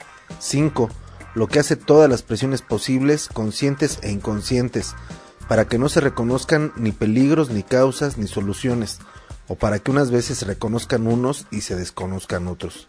cinco. Lo que hace todas las presiones posibles, conscientes e inconscientes, para que no se reconozcan ni peligros, ni causas, ni soluciones, o para que unas veces se reconozcan unos y se desconozcan otros.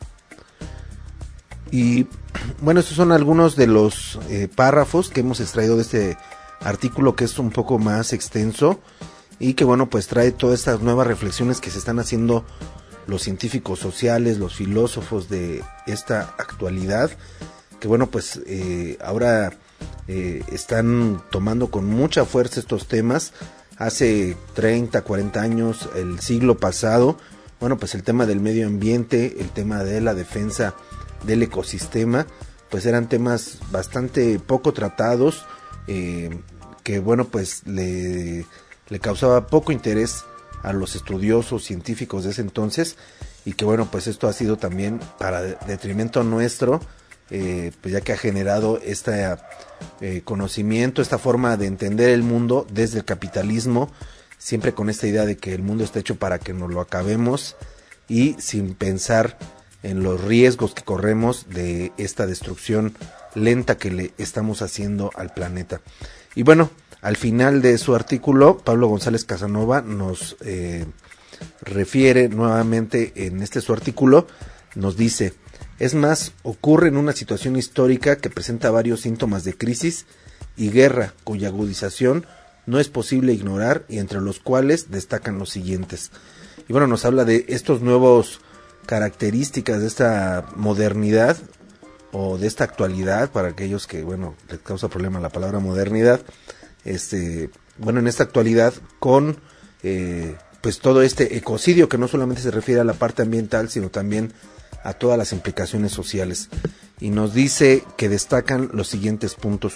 Y bueno, estos son algunos de los eh, párrafos que hemos extraído de este artículo, que es un poco más extenso y que bueno, pues trae todas estas nuevas reflexiones que se están haciendo los científicos sociales, los filósofos de esta actualidad, que bueno, pues eh, ahora eh, están tomando con mucha fuerza estos temas. Hace treinta, cuarenta años, el siglo pasado, bueno, pues el tema del medio ambiente, el tema de la defensa del ecosistema, pues eran temas bastante poco tratados, eh, que bueno, pues le, le causaba poco interés a los estudiosos científicos de ese entonces, y que bueno, pues esto ha sido también para detrimento nuestro, eh, pues ya que ha generado este eh, conocimiento, esta forma de entender el mundo desde el capitalismo, siempre con esta idea de que el mundo está hecho para que nos lo acabemos y sin pensar en los riesgos que corremos de esta destrucción lenta que le estamos haciendo al planeta. Y bueno, al final de su artículo, Pablo González Casanova nos eh, refiere nuevamente en este su artículo, nos dice: es más, ocurre en una situación histórica que presenta varios síntomas de crisis y guerra, cuya agudización no es posible ignorar, y entre los cuales destacan los siguientes. Y bueno, nos habla de estos nuevos características de esta modernidad o de esta actualidad, para aquellos que, bueno, les causa problema la palabra modernidad, este, bueno, en esta actualidad con eh, pues todo este ecocidio que no solamente se refiere a la parte ambiental, sino también a todas las implicaciones sociales. Y nos dice que destacan los siguientes puntos.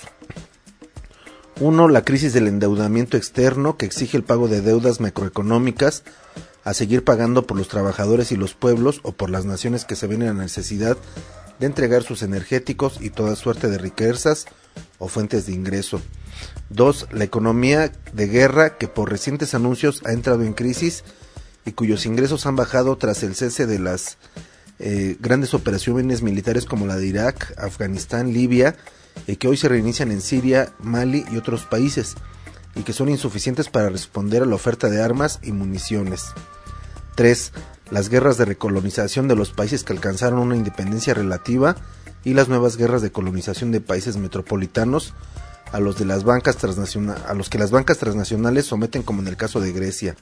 Uno, la crisis del endeudamiento externo, que exige el pago de deudas macroeconómicas a seguir pagando por los trabajadores y los pueblos, o por las naciones que se ven en la necesidad de entregar sus energéticos y toda suerte de riquezas o fuentes de ingreso. Dos, la economía de guerra, que por recientes anuncios ha entrado en crisis y cuyos ingresos han bajado tras el cese de las eh, grandes operaciones militares como la de Irak, Afganistán, Libia, y que hoy se reinician en Siria, Mali y otros países, y que son insuficientes para responder a la oferta de armas y municiones. Tres, las guerras de recolonización de los países que alcanzaron una independencia relativa y las nuevas guerras de colonización de países metropolitanos a los de las bancas transnacionales, a los que las bancas transnacionales someten, como en el caso de Grecia.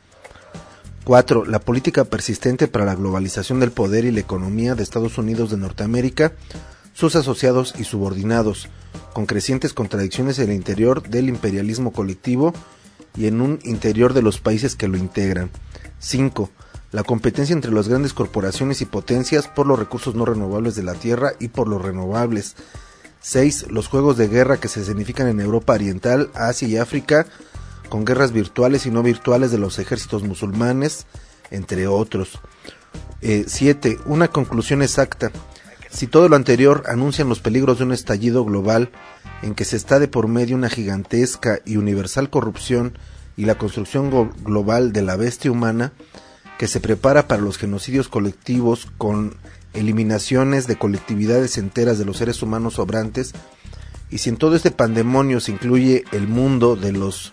Cuatro, la política persistente para la globalización del poder y la economía de Estados Unidos de Norteamérica, sus asociados y subordinados, con crecientes contradicciones en el interior del imperialismo colectivo y en un interior de los países que lo integran. Cinco, la competencia entre las grandes corporaciones y potencias por los recursos no renovables de la tierra y por los renovables. Seis, los juegos de guerra que se escenifican en Europa Oriental, Asia y África, con guerras virtuales y no virtuales de los ejércitos musulmanes, entre otros. Eh, siete, una conclusión exacta. Si todo lo anterior anuncian los peligros de un estallido global en que se está de por medio una gigantesca y universal corrupción y la construcción go- global de la bestia humana, que se prepara para los genocidios colectivos con eliminaciones de colectividades enteras de los seres humanos sobrantes, y si en todo este pandemonio se incluye el mundo de los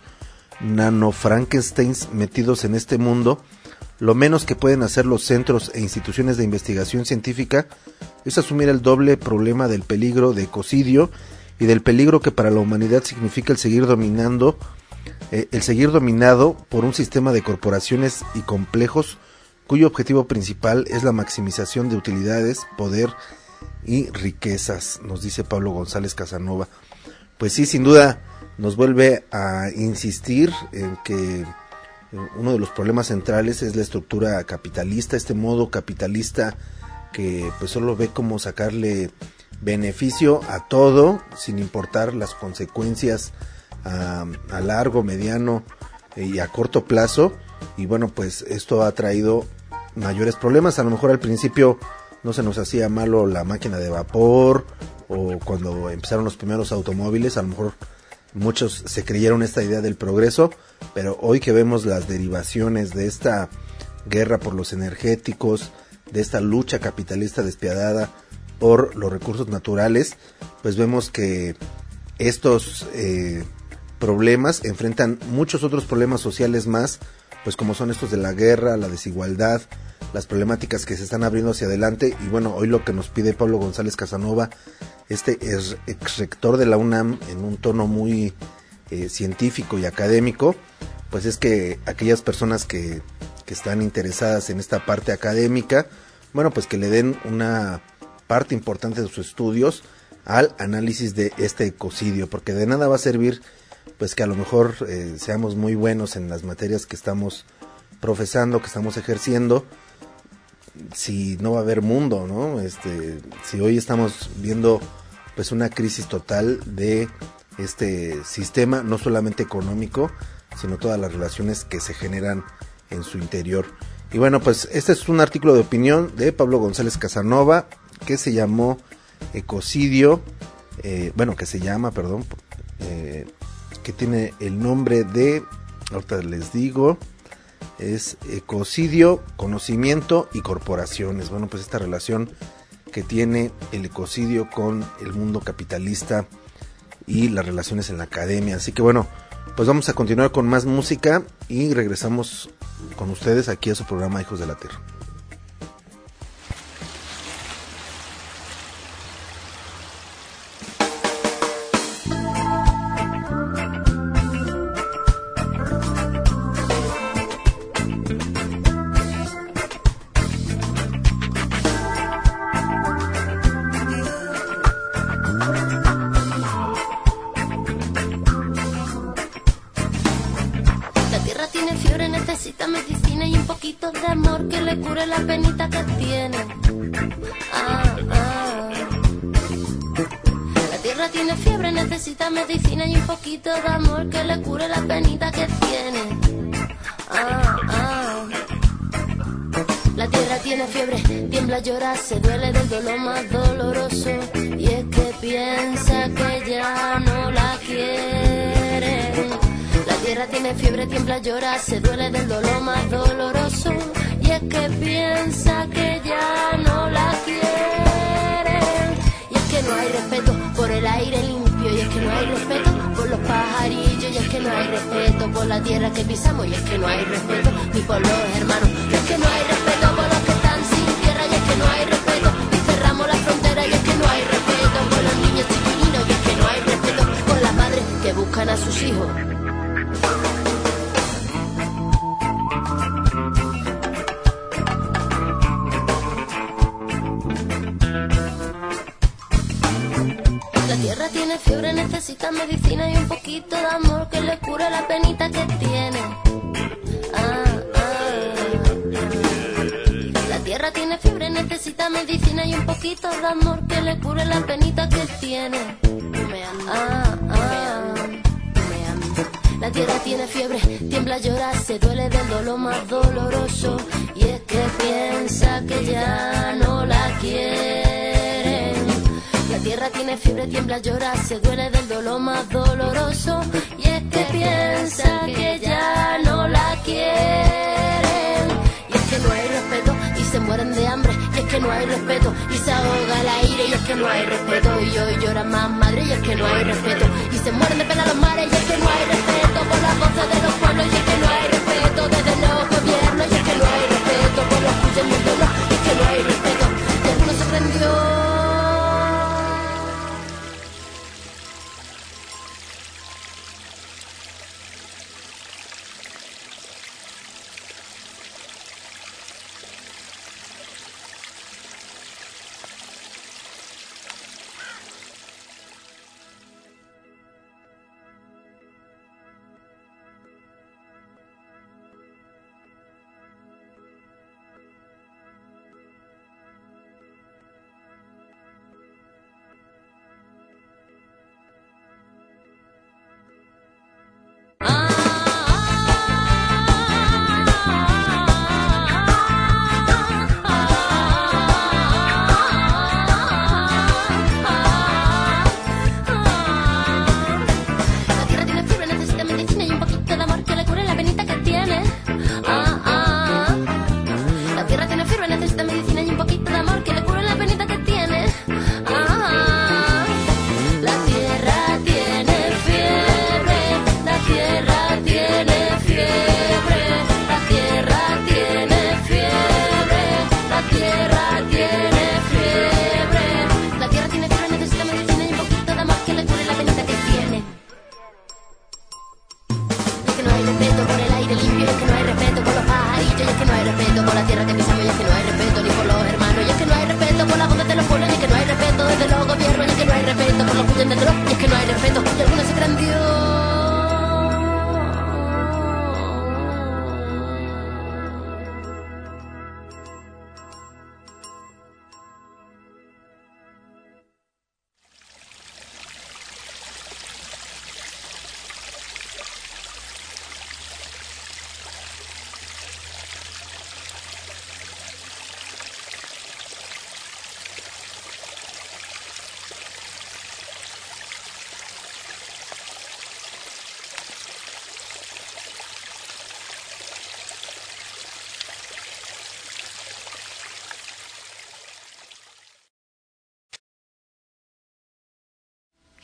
nano-Frankensteins metidos en este mundo, lo menos que pueden hacer los centros e instituciones de investigación científica es asumir el doble problema del peligro de ecocidio y del peligro que para la humanidad significa el seguir dominando eh, el seguir dominado por un sistema de corporaciones y complejos cuyo objetivo principal es la maximización de utilidades, poder y riquezas, nos dice Pablo González Casanova. Pues sí, sin duda nos vuelve a insistir en que uno de los problemas centrales es la estructura capitalista, este modo capitalista que pues solo ve cómo sacarle beneficio a todo sin importar las consecuencias a, a largo, mediano y a corto plazo. Y bueno, pues esto ha traído mayores problemas. A lo mejor al principio no se nos hacía malo la máquina de vapor, o cuando empezaron los primeros automóviles, a lo mejor muchos se creyeron esta idea del progreso, pero hoy que vemos las derivaciones de esta guerra por los energéticos, de esta lucha capitalista despiadada por los recursos naturales, pues vemos que estos eh, problemas enfrentan muchos otros problemas sociales más, pues como son estos de la guerra, la desigualdad, las problemáticas que se están abriendo hacia adelante. Y bueno, hoy lo que nos pide Pablo González Casanova, este es ex rector de la UNAM, en un tono muy eh, científico y académico, pues es que aquellas personas que, que están interesadas en esta parte académica, bueno, pues que le den una parte importante de sus estudios al análisis de este ecocidio, porque de nada va a servir pues que a lo mejor eh, seamos muy buenos en las materias que estamos profesando, que estamos ejerciendo, si no va a haber mundo, ¿no? Este, si hoy estamos viendo pues una crisis total de este sistema, no solamente económico, sino todas las relaciones que se generan en su interior. Y bueno, pues este es un artículo de opinión de Pablo González Casanova que se llamó Ecocidio, eh, bueno, que se llama, perdón, eh, que tiene el nombre de, ahorita les digo, es Ecocidio, Conocimiento y Corporaciones. Bueno, pues esta relación que tiene el ecocidio con el mundo capitalista y las relaciones en la academia. Así que bueno, pues vamos a continuar con más música y regresamos con ustedes aquí a su programa Hijos de la Tierra. Se duele del dolor más doloroso y es que piensa que ya no la quieren. La tierra tiene fiebre, tiembla, llora, se duele del dolor más doloroso y es que piensa que ya no la quieren. Y es que no hay respeto por el aire limpio, y es que no hay respeto por los pajarillos, y es que no hay respeto por la tierra que pisamos, y es que no hay respeto ni por los hermanos, y es que no hay respeto por los que están sin tierra, y es que no hay respeto, y cerramos la frontera, y es que no hay respeto por los niños chiquilinos, y es que no hay respeto por las madres que buscan a sus hijos. La tierra tiene fiebre, necesita medicina y un poquito de amor que le cure la penita que tiene. Ah, ah. La tierra tiene fiebre, necesita medicina y un poquito de amor que le cure la penita que tiene. Ah, ah. La tierra tiene fiebre, tiembla, llora, se duele del dolor más doloroso y es que piensa que ya no la quieren. La tierra tiene fiebre, tiembla, llora, se duele del dolor más doloroso y es que piensa que ya no la quieren. Y es que no hay respeto y se mueren de hambre, y es que no hay respeto y se ahoga el aire, y es que no hay respeto y hoy lloran más madre, y es que no hay respeto y se mueren de pena los mares, y es que no hay respeto por las voces de los pueblos, y es que no hay respeto desde los gobiernos, y es que no hay respeto por los cuyos del dolor, y es que no hay respeto y alguno se prendió.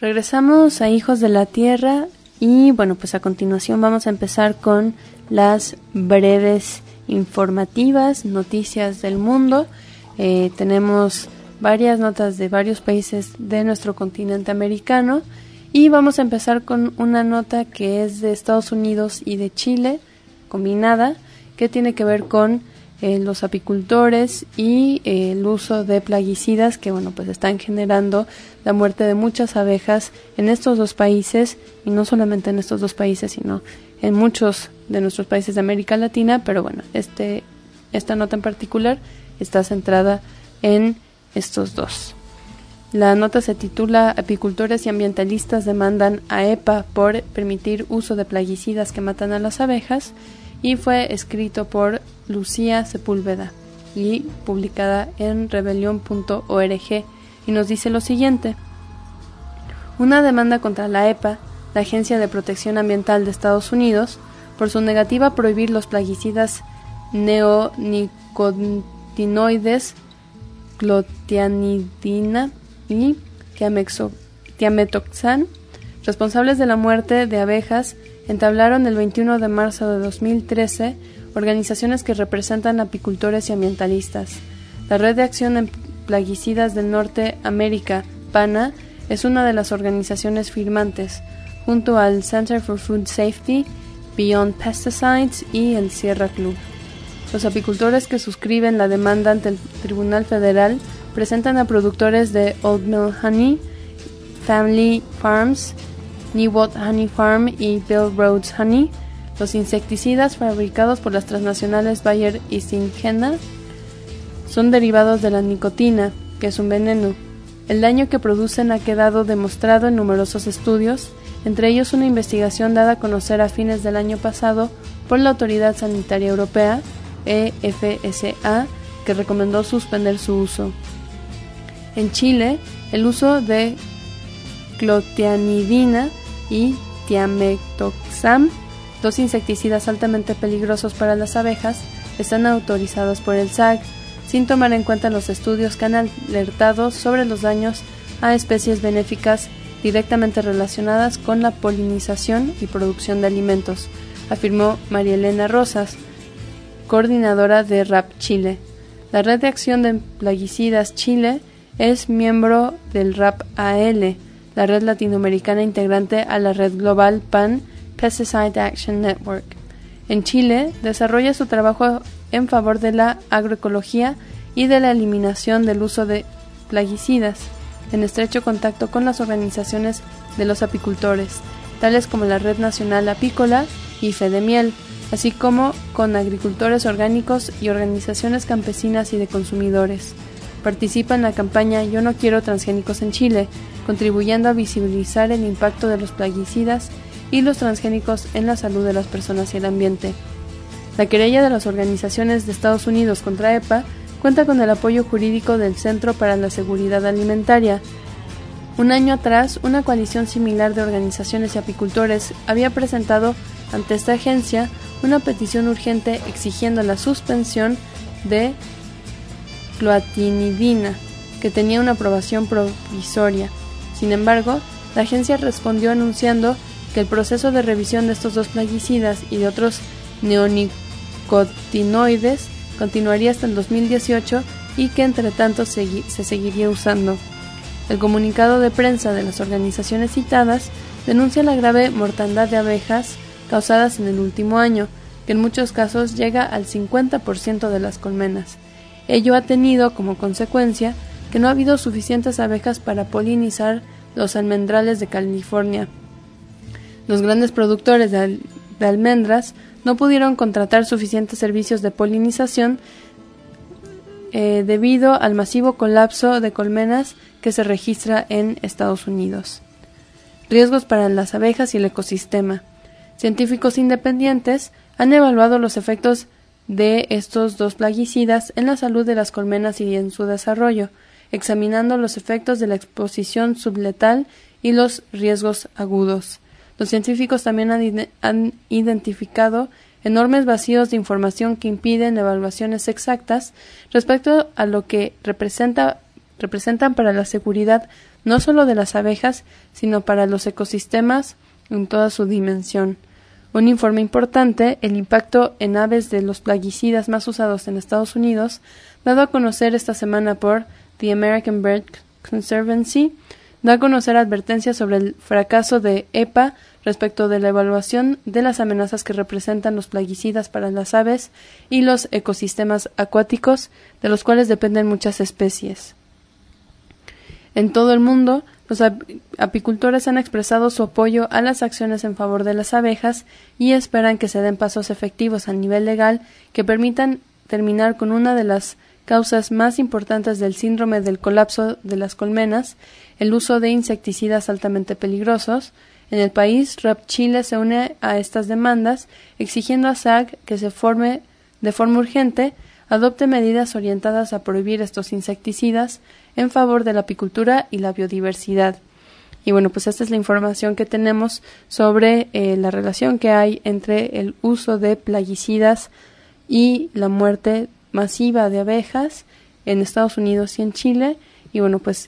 Regresamos a Hijos de la Tierra y bueno, pues a continuación vamos a empezar con las breves informativas, noticias del mundo. Eh, tenemos varias notas de varios países de nuestro continente americano y vamos a empezar con una nota que es de Estados Unidos y de Chile, combinada, que tiene que ver con eh, los apicultores y eh, el uso de plaguicidas que bueno pues están generando la muerte de muchas abejas en estos dos países, y no solamente en estos dos países, sino en muchos de nuestros países de América Latina, pero bueno, este esta nota en particular está centrada en estos dos. La nota se titula Apicultores y ambientalistas demandan a E P A por permitir uso de plaguicidas que matan a las abejas, y fue escrito por Lucía Sepúlveda y publicada en rebelión punto org, y nos dice lo siguiente: una demanda contra la E P A, la Agencia de Protección Ambiental de Estados Unidos, por su negativa a prohibir los plaguicidas neonicotinoides, clotianidina y tiametoxan, responsables de la muerte de abejas, entablaron el veintiuno de marzo de dos mil trece organizaciones que representan apicultores y ambientalistas. La Red de Acción en Plaguicidas del Norte América, PANA, es una de las organizaciones firmantes, junto al Center for Food Safety, Beyond Pesticides y el Sierra Club. Los apicultores que suscriben la demanda ante el Tribunal Federal presentan a productores de Old Mill Honey, Family Farms, Newport Honey Farm y Bill Rhodes Honey. Los insecticidas fabricados por las transnacionales Bayer y Syngenta son derivados de la nicotina, que es un veneno. El daño que producen ha quedado demostrado en numerosos estudios, entre ellos una investigación dada a conocer a fines del año pasado por la Autoridad Sanitaria Europea, E F S A, que recomendó suspender su uso. En Chile, el uso de clotianidina y tiametoxam, dos insecticidas altamente peligrosos para las abejas, están autorizados por el S A G, sin tomar en cuenta los estudios que han alertado sobre los daños a especies benéficas directamente relacionadas con la polinización y producción de alimentos, afirmó María Elena Rosas, coordinadora de R A P Chile. La Red de Acción de Plaguicidas Chile es miembro del R A P A L, la red latinoamericana integrante a la red global PAN, Pesticide Action Network. En Chile, desarrolla su trabajo en favor de la agroecología y de la eliminación del uso de plaguicidas, en estrecho contacto con las organizaciones de los apicultores, tales como la Red Nacional Apícola y Fedemiel, así como con agricultores orgánicos y organizaciones campesinas y de consumidores. Participa en la campaña Yo no quiero transgénicos en Chile, contribuyendo a visibilizar el impacto de los plaguicidas y los transgénicos en la salud de las personas y el ambiente. La querella de las organizaciones de Estados Unidos contra E P A cuenta con el apoyo jurídico del Centro para la Seguridad Alimentaria. Un año atrás, una coalición similar de organizaciones y apicultores había presentado ante esta agencia una petición urgente exigiendo la suspensión de clotianidina, que tenía una aprobación provisoria. Sin embargo, la agencia respondió anunciando que el proceso de revisión de estos dos plaguicidas y de otros neonicotinoides continuaría hasta el dos mil dieciocho y que entre tanto se, se seguiría usando. El comunicado de prensa de las organizaciones citadas denuncia la grave mortandad de abejas causadas en el último año, que en muchos casos llega al cincuenta por ciento de las colmenas. Ello ha tenido como consecuencia que no ha habido suficientes abejas para polinizar los almendrales de California. Los grandes productores de, al- de almendras no pudieron contratar suficientes servicios de polinización eh, debido al masivo colapso de colmenas que se registra en Estados Unidos. Riesgos para las abejas y el ecosistema. Científicos independientes han evaluado los efectos de estos dos plaguicidas en la salud de las colmenas y en su desarrollo, examinando los efectos de la exposición subletal y los riesgos agudos. Los científicos también han, han identificado enormes vacíos de información que impiden evaluaciones exactas respecto a lo que representa, representan para la seguridad no solo de las abejas, sino para los ecosistemas en toda su dimensión. Un informe importante, el impacto en aves de los plaguicidas más usados en Estados Unidos, dado a conocer esta semana por The American Bird Conservancy, da a conocer advertencias sobre el fracaso de E P A respecto de la evaluación de las amenazas que representan los plaguicidas para las aves y los ecosistemas acuáticos, de los cuales dependen muchas especies. En todo el mundo, los apicultores han expresado su apoyo a las acciones en favor de las abejas y esperan que se den pasos efectivos a nivel legal que permitan terminar con una de las causas más importantes del síndrome del colapso de las colmenas, el uso de insecticidas altamente peligrosos. En el país, R A P Chile se une a estas demandas, exigiendo a S A C que se forme de forma urgente adopte medidas orientadas a prohibir estos insecticidas en favor de la apicultura y la biodiversidad. Y bueno, pues esta es la información que tenemos sobre eh, la relación que hay entre el uso de plaguicidas y la muerte masiva de abejas en Estados Unidos y en Chile. Y bueno, pues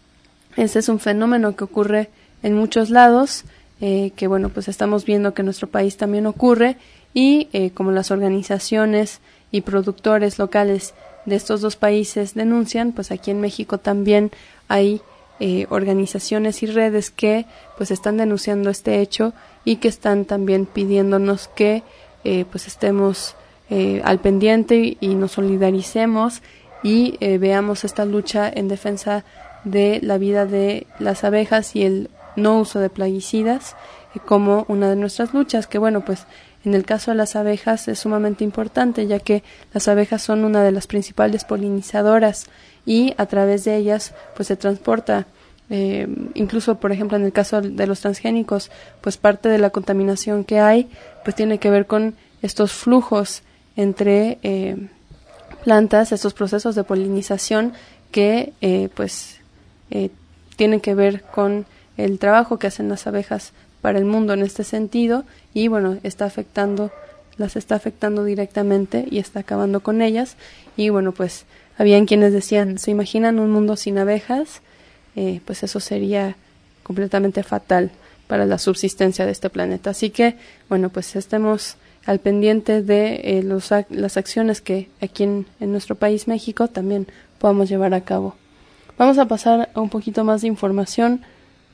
este es un fenómeno que ocurre en muchos lados, eh, que bueno, pues estamos viendo que en nuestro país también ocurre, y eh, como las organizaciones y productores locales de estos dos países denuncian, pues aquí en México también hay eh, organizaciones y redes que pues están denunciando este hecho y que están también pidiéndonos que eh, pues estemos eh, al pendiente y, y nos solidaricemos y eh, veamos esta lucha en defensa de la vida de las abejas y el no uso de plaguicidas eh, como una de nuestras luchas, que bueno, pues en el caso de las abejas es sumamente importante, ya que las abejas son una de las principales polinizadoras y a través de ellas pues se transporta, eh, incluso por ejemplo en el caso de los transgénicos, pues parte de la contaminación que hay pues tiene que ver con estos flujos entre eh, plantas, estos procesos de polinización que eh, pues eh, tienen que ver con el trabajo que hacen las abejas para el mundo en este sentido, y bueno, está afectando, las está afectando directamente y está acabando con ellas. Y bueno, pues habían quienes decían, ¿se imaginan un mundo sin abejas? Eh, pues eso sería completamente fatal para la subsistencia de este planeta. Así que, bueno, pues estemos al pendiente de eh, los, las acciones que aquí en, en nuestro país, México, también podamos llevar a cabo. Vamos a pasar a un poquito más de información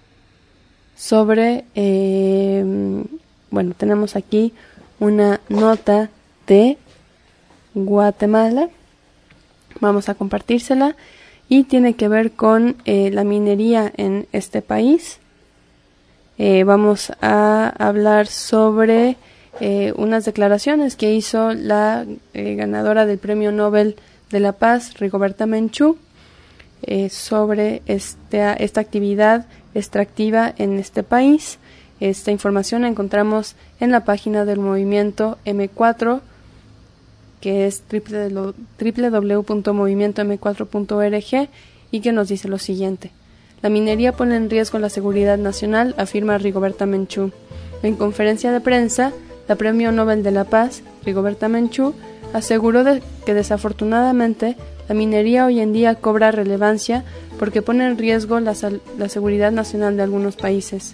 sobre, eh, bueno, tenemos aquí una nota de Guatemala, vamos a compartírsela, y tiene que ver con eh, la minería en este país. Eh, vamos a hablar sobre eh, unas declaraciones que hizo la eh, ganadora del Premio Nobel de la Paz, Rigoberta Menchú, eh, sobre esta, esta actividad extractiva en este país. Esta información la encontramos en la página del movimiento eme cuatro, que es doble u doble u doble u punto movimiento eme cuatro punto org, y que nos dice lo siguiente: la minería pone en riesgo la seguridad nacional, afirma Rigoberta Menchú. En conferencia de prensa, la Premio Nobel de la Paz, Rigoberta Menchú, aseguró de que desafortunadamente la minería hoy en día cobra relevancia porque pone en riesgo la, la seguridad nacional de algunos países.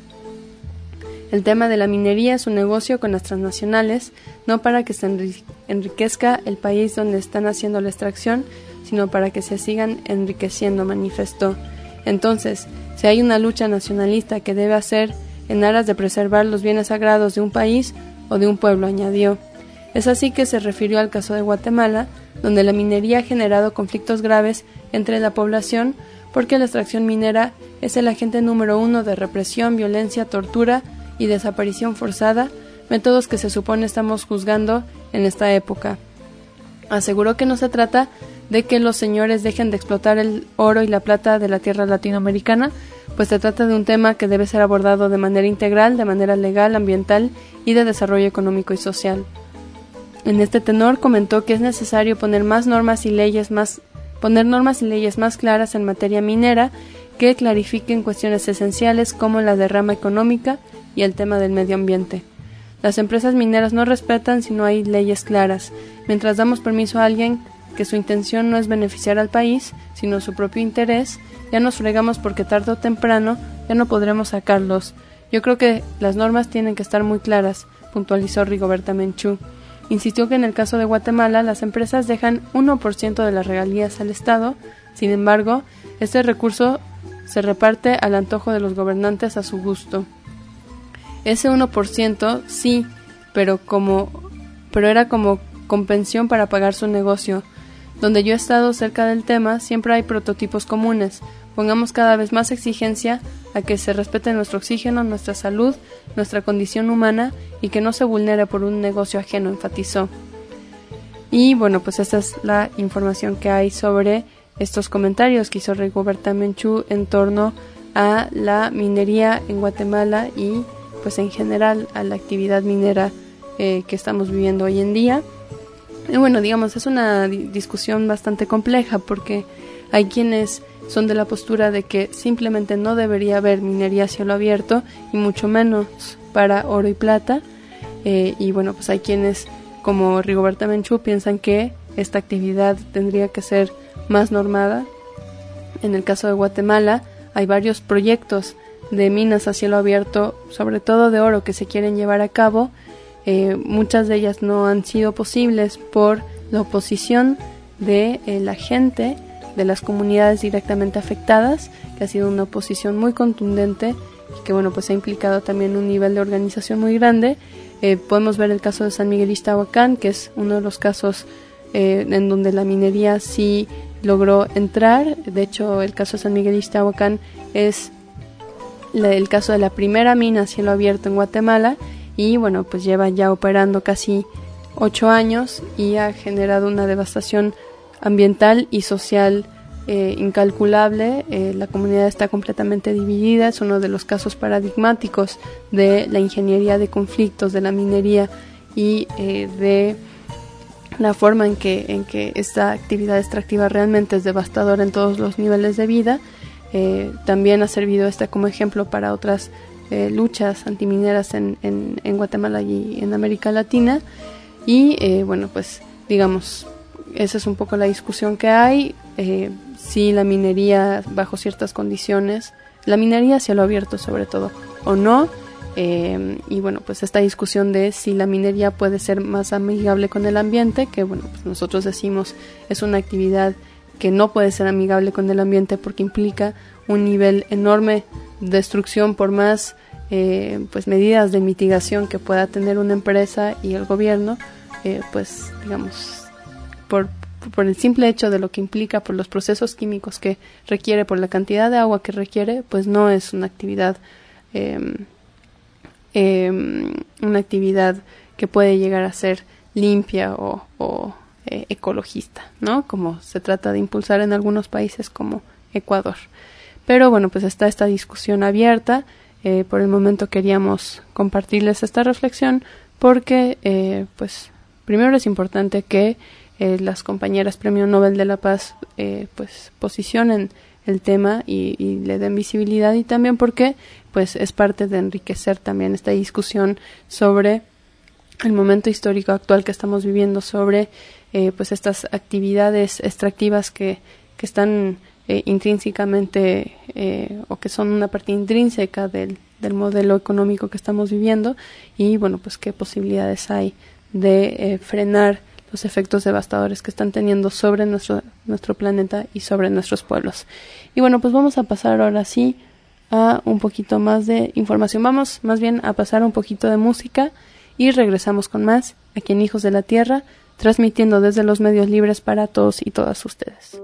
El tema de la minería es un negocio con las transnacionales, no para que se enriquezca el país donde están haciendo la extracción, sino para que se sigan enriqueciendo, manifestó. Entonces, si hay una lucha nacionalista que debe hacer en aras de preservar los bienes sagrados de un país o de un pueblo, añadió. Es así que se refirió al caso de Guatemala, donde la minería ha generado conflictos graves entre la población, porque la extracción minera es el agente número uno de represión, violencia, tortura y desaparición forzada, métodos que se supone estamos juzgando en esta época. Aseguró que no se trata de que los señores dejen de explotar el oro y la plata de la tierra latinoamericana, pues se trata de un tema que debe ser abordado de manera integral, de manera legal, ambiental y de desarrollo económico y social. En este tenor comentó que es necesario poner más normas y leyes más poner normas y leyes más claras en materia minera que clarifiquen cuestiones esenciales como la derrama económica y el tema del medio ambiente. Las empresas mineras no respetan si no hay leyes claras. Mientras damos permiso a alguien que su intención no es beneficiar al país, sino su propio interés, ya nos fregamos porque tarde o temprano ya no podremos sacarlos. Yo creo que las normas tienen que estar muy claras, puntualizó Rigoberta Menchú. Insistió que en el caso de Guatemala las empresas dejan uno por ciento de las regalías al Estado. Sin embargo, este recurso se reparte al antojo de los gobernantes a su gusto. Ese uno por ciento sí, pero como pero era como compensación para pagar su negocio. Donde yo he estado cerca del tema, siempre hay prototipos comunes. Pongamos cada vez más exigencia a que se respete nuestro oxígeno, nuestra salud, nuestra condición humana y que no se vulnere por un negocio ajeno, enfatizó. Y bueno, pues esta es la información que hay sobre estos comentarios que hizo Rigoberta Menchú en torno a la minería en Guatemala y pues en general a la actividad minera eh, que estamos viviendo hoy en día. Y bueno, digamos, es una di- discusión bastante compleja porque hay quienes son de la postura de que simplemente no debería haber minería a cielo abierto y mucho menos para oro y plata. Eh, y bueno, pues hay quienes como Rigoberta Menchú piensan que esta actividad tendría que ser más normada. En el caso de Guatemala hay varios proyectos de minas a cielo abierto, sobre todo de oro, que se quieren llevar a cabo. Eh, muchas de ellas no han sido posibles por la oposición de eh, la gente, de las comunidades directamente afectadas, que ha sido una oposición muy contundente y que bueno, pues ha implicado también un nivel de organización muy grande. Eh, podemos ver el caso de San Miguel Ixtahuacán, que es uno de los casos eh, en donde la minería sí logró entrar. De hecho, el caso de San Miguel Ixtahuacán es la, el caso de la primera mina a cielo abierto en Guatemala y bueno, pues lleva ya operando casi ocho años y ha generado una devastación ambiental y social eh, incalculable. Eh, la comunidad está completamente dividida, es uno de los casos paradigmáticos de la ingeniería de conflictos, de la minería y eh, de la forma en que, en que esta actividad extractiva realmente es devastadora en todos los niveles de vida. Eh, también ha servido este como ejemplo para otras eh, luchas antimineras en, en, en Guatemala y en América Latina. Y eh, bueno, pues digamos, esa es un poco la discusión que hay. Eh, si la minería bajo ciertas condiciones, la minería a cielo abierto sobre todo, o no. Eh, y bueno, pues esta discusión de si la minería puede ser más amigable con el ambiente, que bueno, pues nosotros decimos es una actividad que no puede ser amigable con el ambiente porque implica un nivel enorme de destrucción por más eh, pues medidas de mitigación que pueda tener una empresa y el gobierno, eh, pues digamos, por, por el simple hecho de lo que implica, por los procesos químicos que requiere, por la cantidad de agua que requiere, pues no es una actividad eh, eh, una actividad que puede llegar a ser limpia o, o eh, ecologista, ¿no? Como se trata de impulsar en algunos países como Ecuador. Pero bueno, pues está esta discusión abierta. Eh, por el momento queríamos compartirles esta reflexión porque, eh, pues, primero es importante que eh, las compañeras Premio Nobel de la Paz, eh, pues, posicionen el tema y, y le den visibilidad, y también porque, pues, es parte de enriquecer también esta discusión sobre el momento histórico actual que estamos viviendo, sobre, eh, pues, estas actividades extractivas que, que están Eh, intrínsecamente eh, o que son una parte intrínseca del, del modelo económico que estamos viviendo, y bueno, pues qué posibilidades hay de eh, frenar los efectos devastadores que están teniendo sobre nuestro, nuestro planeta y sobre nuestros pueblos. Y bueno, pues vamos a pasar ahora sí a un poquito más de información. Vamos más bien a pasar un poquito de música y regresamos con más aquí en Hijos de la Tierra, transmitiendo desde los medios libres para todos y todas ustedes.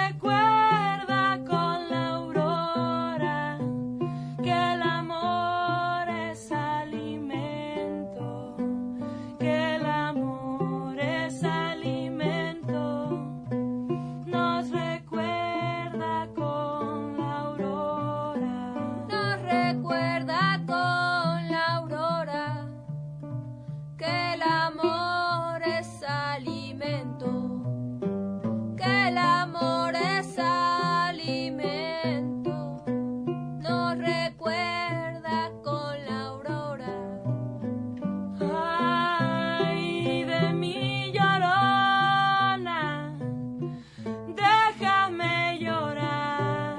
recuerda con la aurora que el amor es alimento, que el amor es alimento. Nos recuerda con la aurora, nos recuerda con la aurora que el amor es alimento, que el amor es alimento. Nos recuerda con la aurora. Ay de mi llorona, déjame llorar.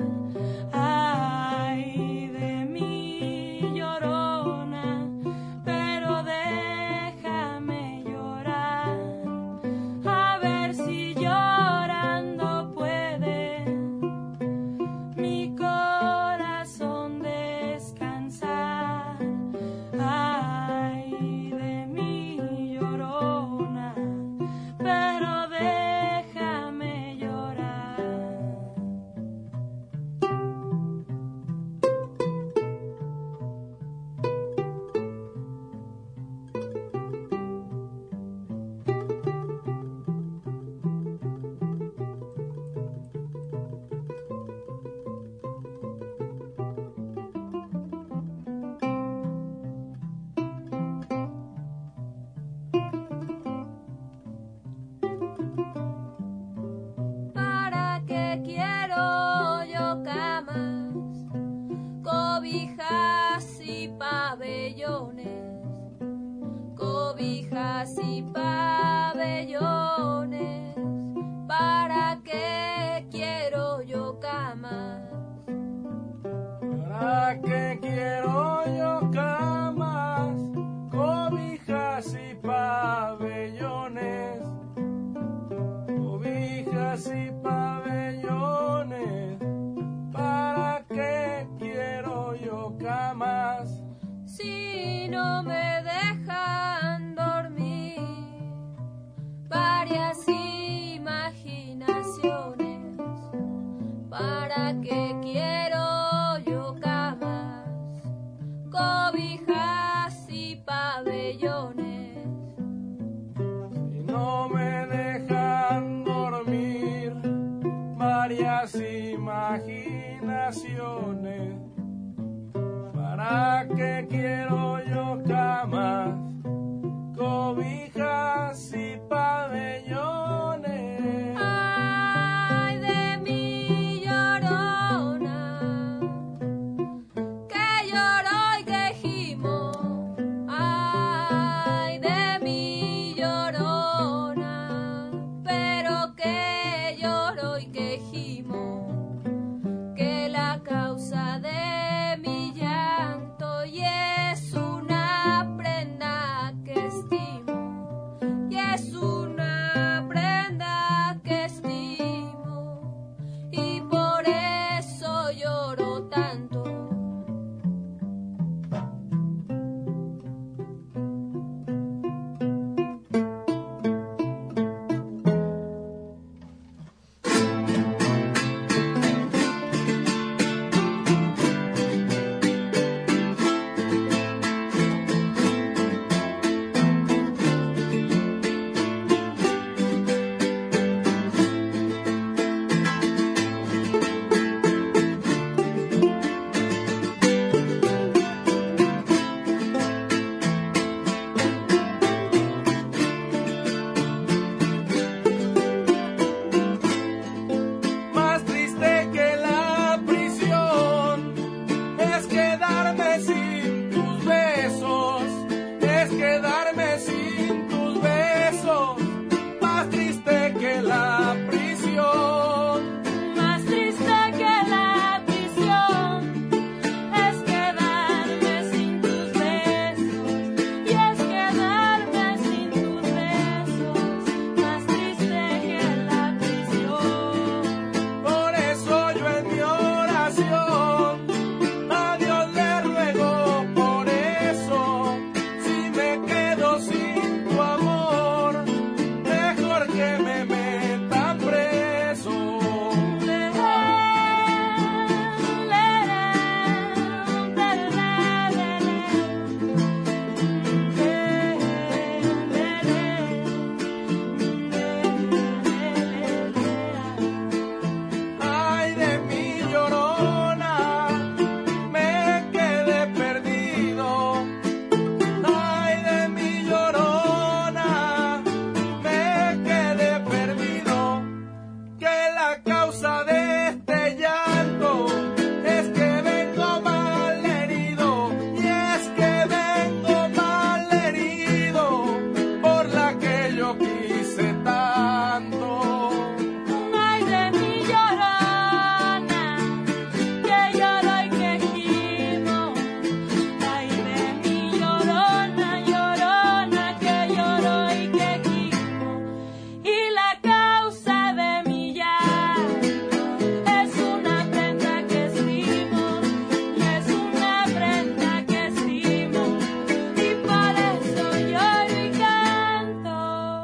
Ay de mi llorona, pero déjame llorar. A ver si llorando puede mi corazón descansar. Ay de mi llorona, pero déjame llorar. ¿Para qué quiero yo camas, cobijas y pabellones? Cobijas y pabellones. ¿Para qué quiero yo camas? ¿Para qué quiero yo camas, cobijas y pabellones? Cobijas y pabellones. ¿Para qué quiero yo camas? Si no me dejan dormir, varias imaginaciones. ¿Para qué quiero yo camas, cobijas y pabellones? Si no me dejan dormir, varias imaginaciones. ¿Para qué quiero yo camas, cobijas y pabellones? Ay de mi llorona, que lloro y que gimo. Ay de mi llorona, pero que lloro y que gimo. Que la causa de mi llanto y es una prenda que estimo, y la causa de este llanto es que vengo mal herido, y es que vengo mal herido por la que yo quise tanto. Ay de mi llorona, que lloro y que gimo. Ay de mi llorona, llorona, que lloro y que gimo. Y la causa de mi llanto es una prenda que estimo, y es una prenda que estimo, y por eso lloro y canto.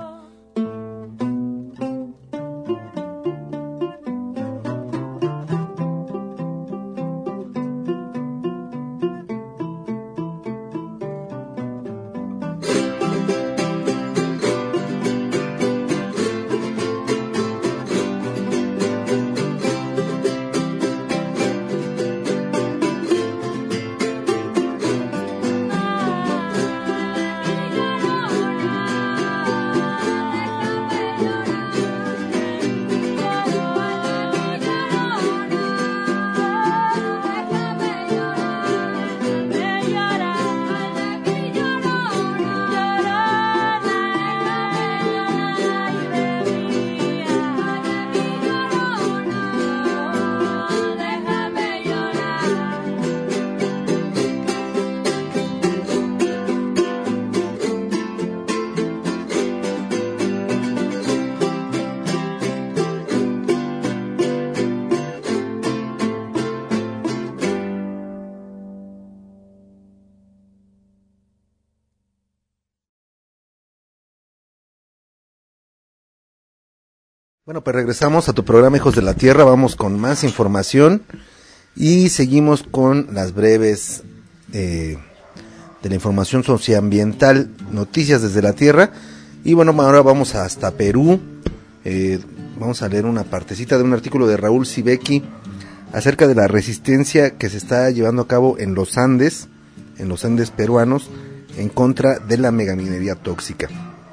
Bueno, pues regresamos a tu programa Hijos de la Tierra, vamos con más información y seguimos con las breves eh, de la información socioambiental, noticias desde la Tierra. Y bueno, ahora vamos hasta Perú, eh, vamos a leer una partecita de un artículo de Raúl Sibeki acerca de la resistencia que se está llevando a cabo en los Andes, en los Andes peruanos, en contra de la megaminería tóxica.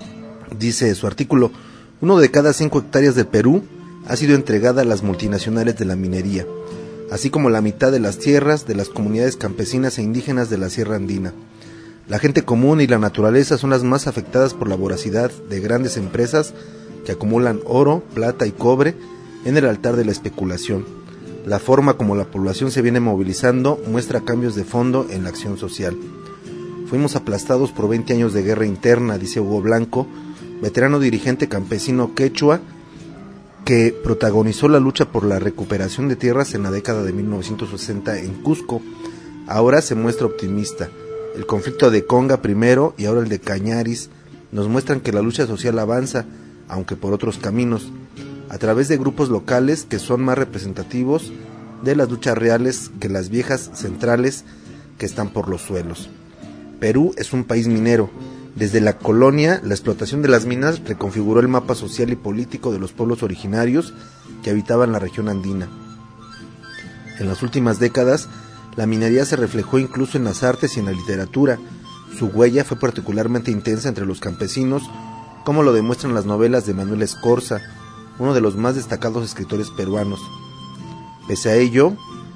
Dice su artículo: uno de cada cinco hectáreas de Perú ha sido entregada a las multinacionales de la minería, así como la mitad de las tierras de las comunidades campesinas e indígenas de la Sierra Andina. La gente común y la naturaleza son las más afectadas por la voracidad de grandes empresas que acumulan oro, plata y cobre en el altar de la especulación. La forma como la población se viene movilizando muestra cambios de fondo en la acción social. Fuimos aplastados por veinte años de guerra interna, dice Hugo Blanco, veterano dirigente campesino quechua que protagonizó la lucha por la recuperación de tierras en la década de mil novecientos sesenta en Cusco. Ahora se muestra optimista. El conflicto de Conga primero y ahora el de Cañaris nos muestran que la lucha social avanza, aunque por otros caminos, a través de grupos locales que son más representativos de las luchas reales que las viejas centrales que están por los suelos. Perú es un país minero. Desde la colonia, la explotación de las minas reconfiguró el mapa social y político de los pueblos originarios que habitaban la región andina. En las últimas décadas, la minería se reflejó incluso en las artes y en la literatura. Su huella fue particularmente intensa entre los campesinos, como lo demuestran las novelas de Manuel Escorza, uno de los más destacados escritores peruanos. Pese a ello,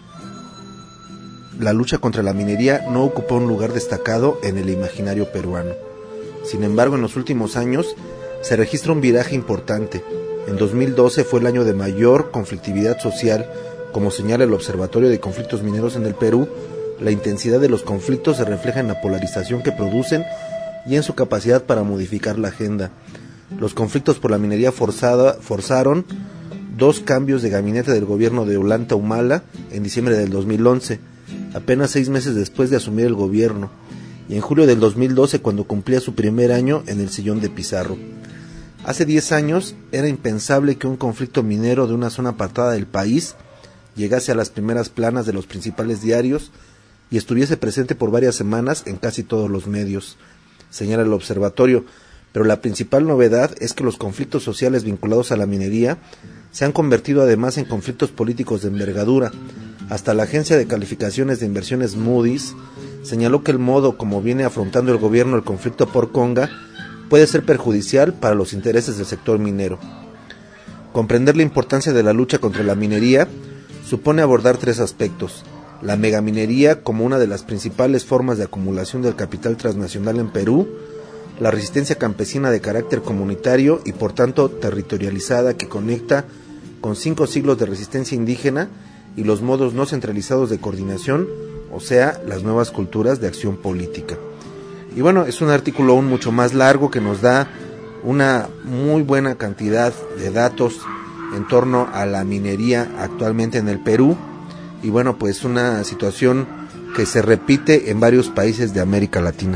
la lucha contra la minería no ocupó un lugar destacado en el imaginario peruano. Sin embargo, en los últimos años se registra un viraje importante. En dos mil doce fue el año de mayor conflictividad social, como señala el Observatorio de Conflictos Mineros en el Perú. La intensidad de los conflictos se refleja en la polarización que producen y en su capacidad para modificar la agenda. Los conflictos por la minería forzada forzaron dos cambios de gabinete del gobierno de Ollanta Humala en diciembre del dos mil once, apenas seis meses después de asumir el gobierno, y en julio del dos mil doce, cuando cumplía su primer año en el sillón de Pizarro. Hace diez años era impensable que un conflicto minero de una zona apartada del país llegase a las primeras planas de los principales diarios y estuviese presente por varias semanas en casi todos los medios, señala el observatorio, pero la principal novedad es que los conflictos sociales vinculados a la minería se han convertido además en conflictos políticos de envergadura. Hasta la agencia de calificaciones de inversiones Moody's señaló que el modo como viene afrontando el gobierno el conflicto por Conga puede ser perjudicial para los intereses del sector minero. Comprender la importancia de la lucha contra la minería supone abordar tres aspectos: la megaminería como una de las principales formas de acumulación del capital transnacional en Perú, la resistencia campesina de carácter comunitario y por tanto territorializada que conecta con cinco siglos de resistencia indígena y los modos no centralizados de coordinación, o sea, las nuevas culturas de acción política. Y bueno, es un artículo aún mucho más largo que nos da una muy buena cantidad de datos en torno a la minería actualmente en el Perú, y bueno, pues una situación que se repite en varios países de América Latina.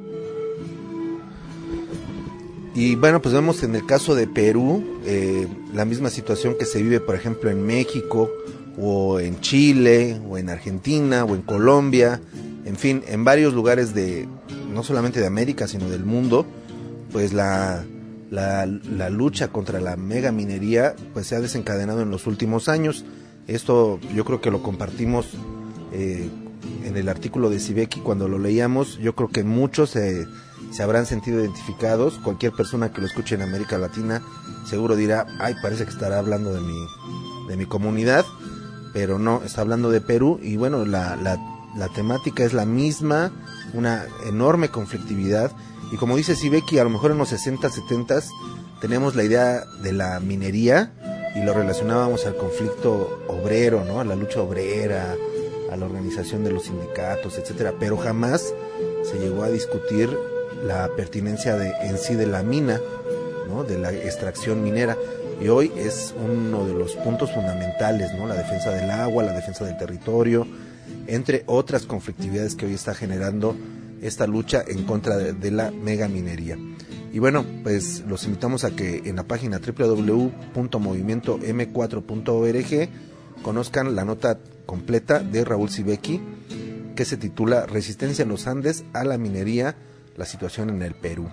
Y bueno, pues vemos en el caso de Perú eh, la misma situación que se vive, por ejemplo, en México, o en Chile, o en Argentina, o en Colombia, en fin, en varios lugares de, no solamente de América, sino del mundo, pues la, la, la lucha contra la megaminería pues se ha desencadenado en los últimos años. Esto yo creo que lo compartimos eh, en el artículo de Civeki cuando lo leíamos. Yo creo que muchos se, se habrán sentido identificados. Cualquier persona que lo escuche en América Latina seguro dirá, ay, parece que estará hablando de mi, de mi comunidad, pero no, está hablando de Perú. Y bueno, la, la, la temática es la misma, una enorme conflictividad. Y como dice Civeki, a lo mejor en los sesenta, setenta tenemos la idea de la minería y lo relacionábamos al conflicto obrero, ¿no? A la lucha obrera, a la organización de los sindicatos, etcétera, pero jamás se llegó a discutir la pertinencia de, en sí de la mina, ¿no? De la extracción minera. Y hoy es uno de los puntos fundamentales, ¿no? La defensa del agua, la defensa del territorio, entre otras conflictividades que hoy está generando esta lucha en contra de, de la megaminería. Y bueno, pues los invitamos a que en la página doble u doble u doble u punto movimiento eme cuatro punto org conozcan la nota completa de Raúl Civeki, que se titula Resistencia en los Andes a la minería, la situación en el Perú.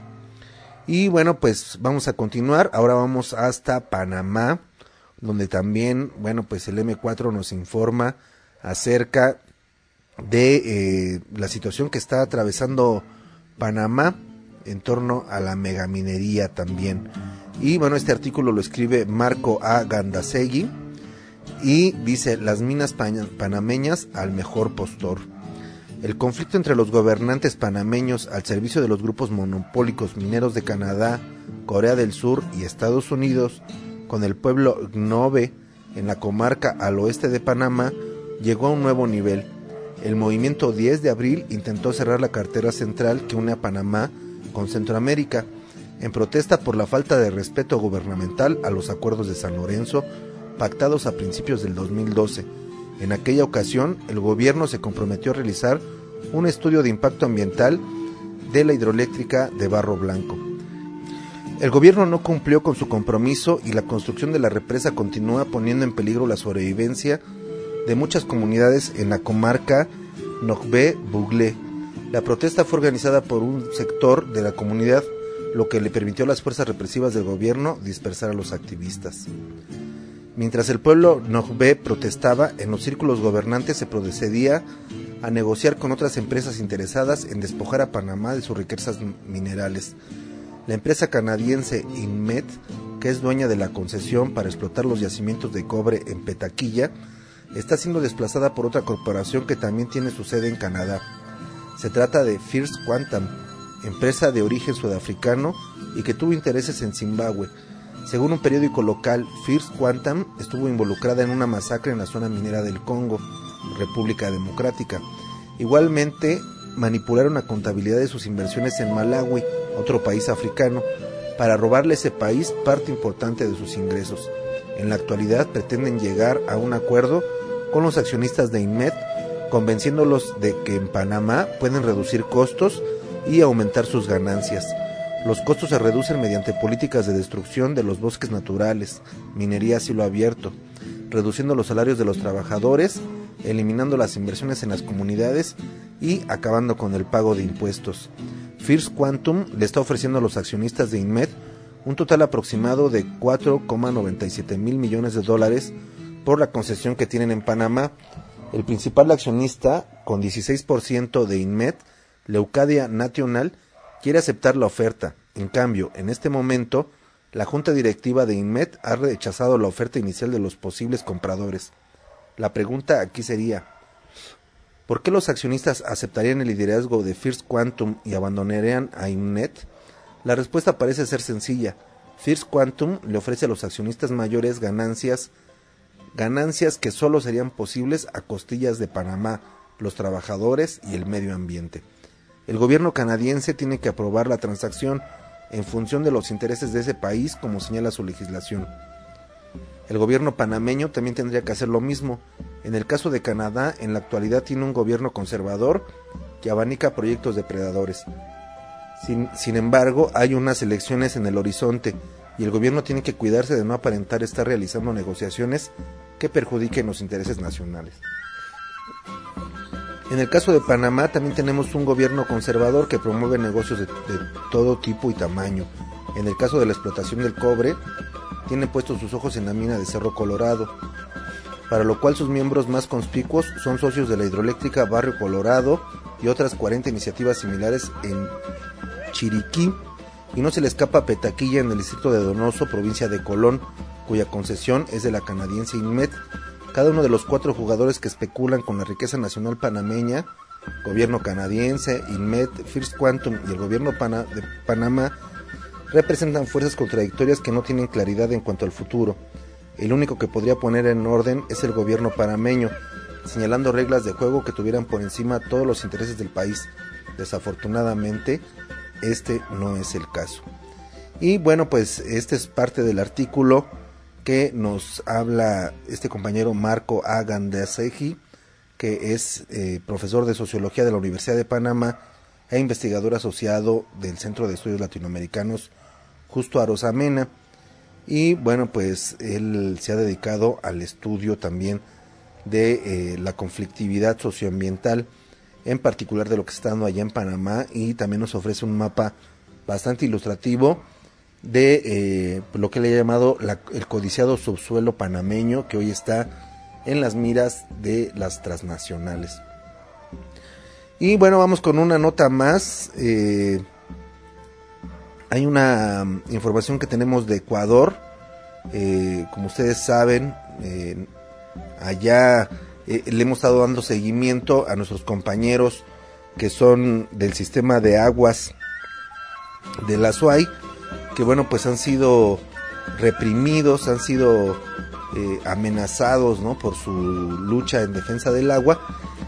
Y bueno, pues vamos a continuar. Ahora vamos hasta Panamá, donde también, bueno, pues el eme cuatro nos informa acerca de eh, la situación que está atravesando Panamá en torno a la megaminería también. Y bueno, este artículo lo escribe Marco A. Gandasegui y dice: las minas panameñas al mejor postor. El conflicto entre los gobernantes panameños al servicio de los grupos monopólicos mineros de Canadá, Corea del Sur y Estados Unidos con el pueblo Gnobe en la comarca al oeste de Panamá llegó a un nuevo nivel. El movimiento diez de abril intentó cerrar la carretera central que une a Panamá con Centroamérica, en protesta por la falta de respeto gubernamental a los acuerdos de San Lorenzo pactados a principios del dos mil doce. En aquella ocasión, el gobierno se comprometió a realizar un estudio de impacto ambiental de la hidroeléctrica de Barro Blanco. El gobierno no cumplió con su compromiso y la construcción de la represa continúa poniendo en peligro la sobrevivencia de muchas comunidades en la comarca Nogbe-Buglé. La protesta fue organizada por un sector de la comunidad, lo que le permitió a las fuerzas represivas del gobierno dispersar a los activistas. Mientras el pueblo Nogbe protestaba, en los círculos gobernantes se procedía a negociar con otras empresas interesadas en despojar a Panamá de sus riquezas minerales. La empresa canadiense Inmet, que es dueña de la concesión para explotar los yacimientos de cobre en Petaquilla, está siendo desplazada por otra corporación que también tiene su sede en Canadá. Se trata de First Quantum, empresa de origen sudafricano y que tuvo intereses en Zimbabue. Según un periódico local, First Quantum estuvo involucrada en una masacre en la zona minera del Congo, República Democrática. Igualmente, manipularon la contabilidad de sus inversiones en Malawi, otro país africano, para robarle a ese país parte importante de sus ingresos. En la actualidad pretenden llegar a un acuerdo con los accionistas de Inmet, convenciéndolos de que en Panamá pueden reducir costos y aumentar sus ganancias. Los costos se reducen mediante políticas de destrucción de los bosques naturales, minería a cielo abierto, reduciendo los salarios de los trabajadores, eliminando las inversiones en las comunidades y acabando con el pago de impuestos. First Quantum le está ofreciendo a los accionistas de Inmet un total aproximado de cuatro coma noventa y siete mil millones de dólares por la concesión que tienen en Panamá. El principal accionista, con dieciséis por ciento de Inmet, Leucadia Nacional, quiere aceptar la oferta. En cambio, en este momento, La junta directiva de INMET ha rechazado la oferta inicial de los posibles compradores. La pregunta aquí sería, ¿por qué los accionistas aceptarían el liderazgo de First Quantum y abandonarían a INMET? La respuesta parece ser sencilla. First Quantum le ofrece a los accionistas mayores ganancias, ganancias que solo serían posibles a costillas de Panamá, los trabajadores y el medio ambiente. El gobierno canadiense tiene que aprobar la transacción en función de los intereses de ese país, como señala su legislación. El gobierno panameño también tendría que hacer lo mismo. En el caso de Canadá, en la actualidad tiene un gobierno conservador que abanica proyectos depredadores. Sin, sin embargo, hay unas elecciones en el horizonte y el gobierno tiene que cuidarse de no aparentar estar realizando negociaciones que perjudiquen los intereses nacionales. En el caso de Panamá también tenemos un gobierno conservador que promueve negocios de, de todo tipo y tamaño. En el caso de la explotación del cobre, tiene puestos sus ojos en la mina de Cerro Colorado, para lo cual sus miembros más conspicuos son socios de la hidroeléctrica Barrio Colorado y otras cuarenta iniciativas similares en Chiriquí, y no se le escapa Petaquilla en el distrito de Donoso, provincia de Colón, cuya concesión es de la canadiense INMET. Cada uno de los cuatro jugadores que especulan con la riqueza nacional panameña, gobierno canadiense, INMET, First Quantum y el gobierno pana, de Panamá, representan fuerzas contradictorias que no tienen claridad en cuanto al futuro. El único que podría poner en orden es el gobierno panameño, señalando reglas de juego que tuvieran por encima todos los intereses del país. Desafortunadamente, este no es el caso. Y bueno, pues este es parte del artículo que nos habla este compañero Marco Agandasegui, que es eh, profesor de Sociología de la Universidad de Panamá e investigador asociado del Centro de Estudios Latinoamericanos Justo Arosamena. Y bueno, pues él se ha dedicado al estudio también de eh, la conflictividad socioambiental, en particular de lo que está dando allá en Panamá, y también nos ofrece un mapa bastante ilustrativo de eh, lo que le ha llamado la, el codiciado subsuelo panameño, que hoy está en las miras de las transnacionales. Y bueno, vamos con una nota más. Eh, hay una um, información que tenemos de Ecuador. Eh, como ustedes saben, eh, allá eh, le hemos estado dando seguimiento a nuestros compañeros que son del sistema de aguas de la Azuay, que bueno, pues han sido reprimidos, han sido eh, amenazados, ¿no?, por su lucha en defensa del agua.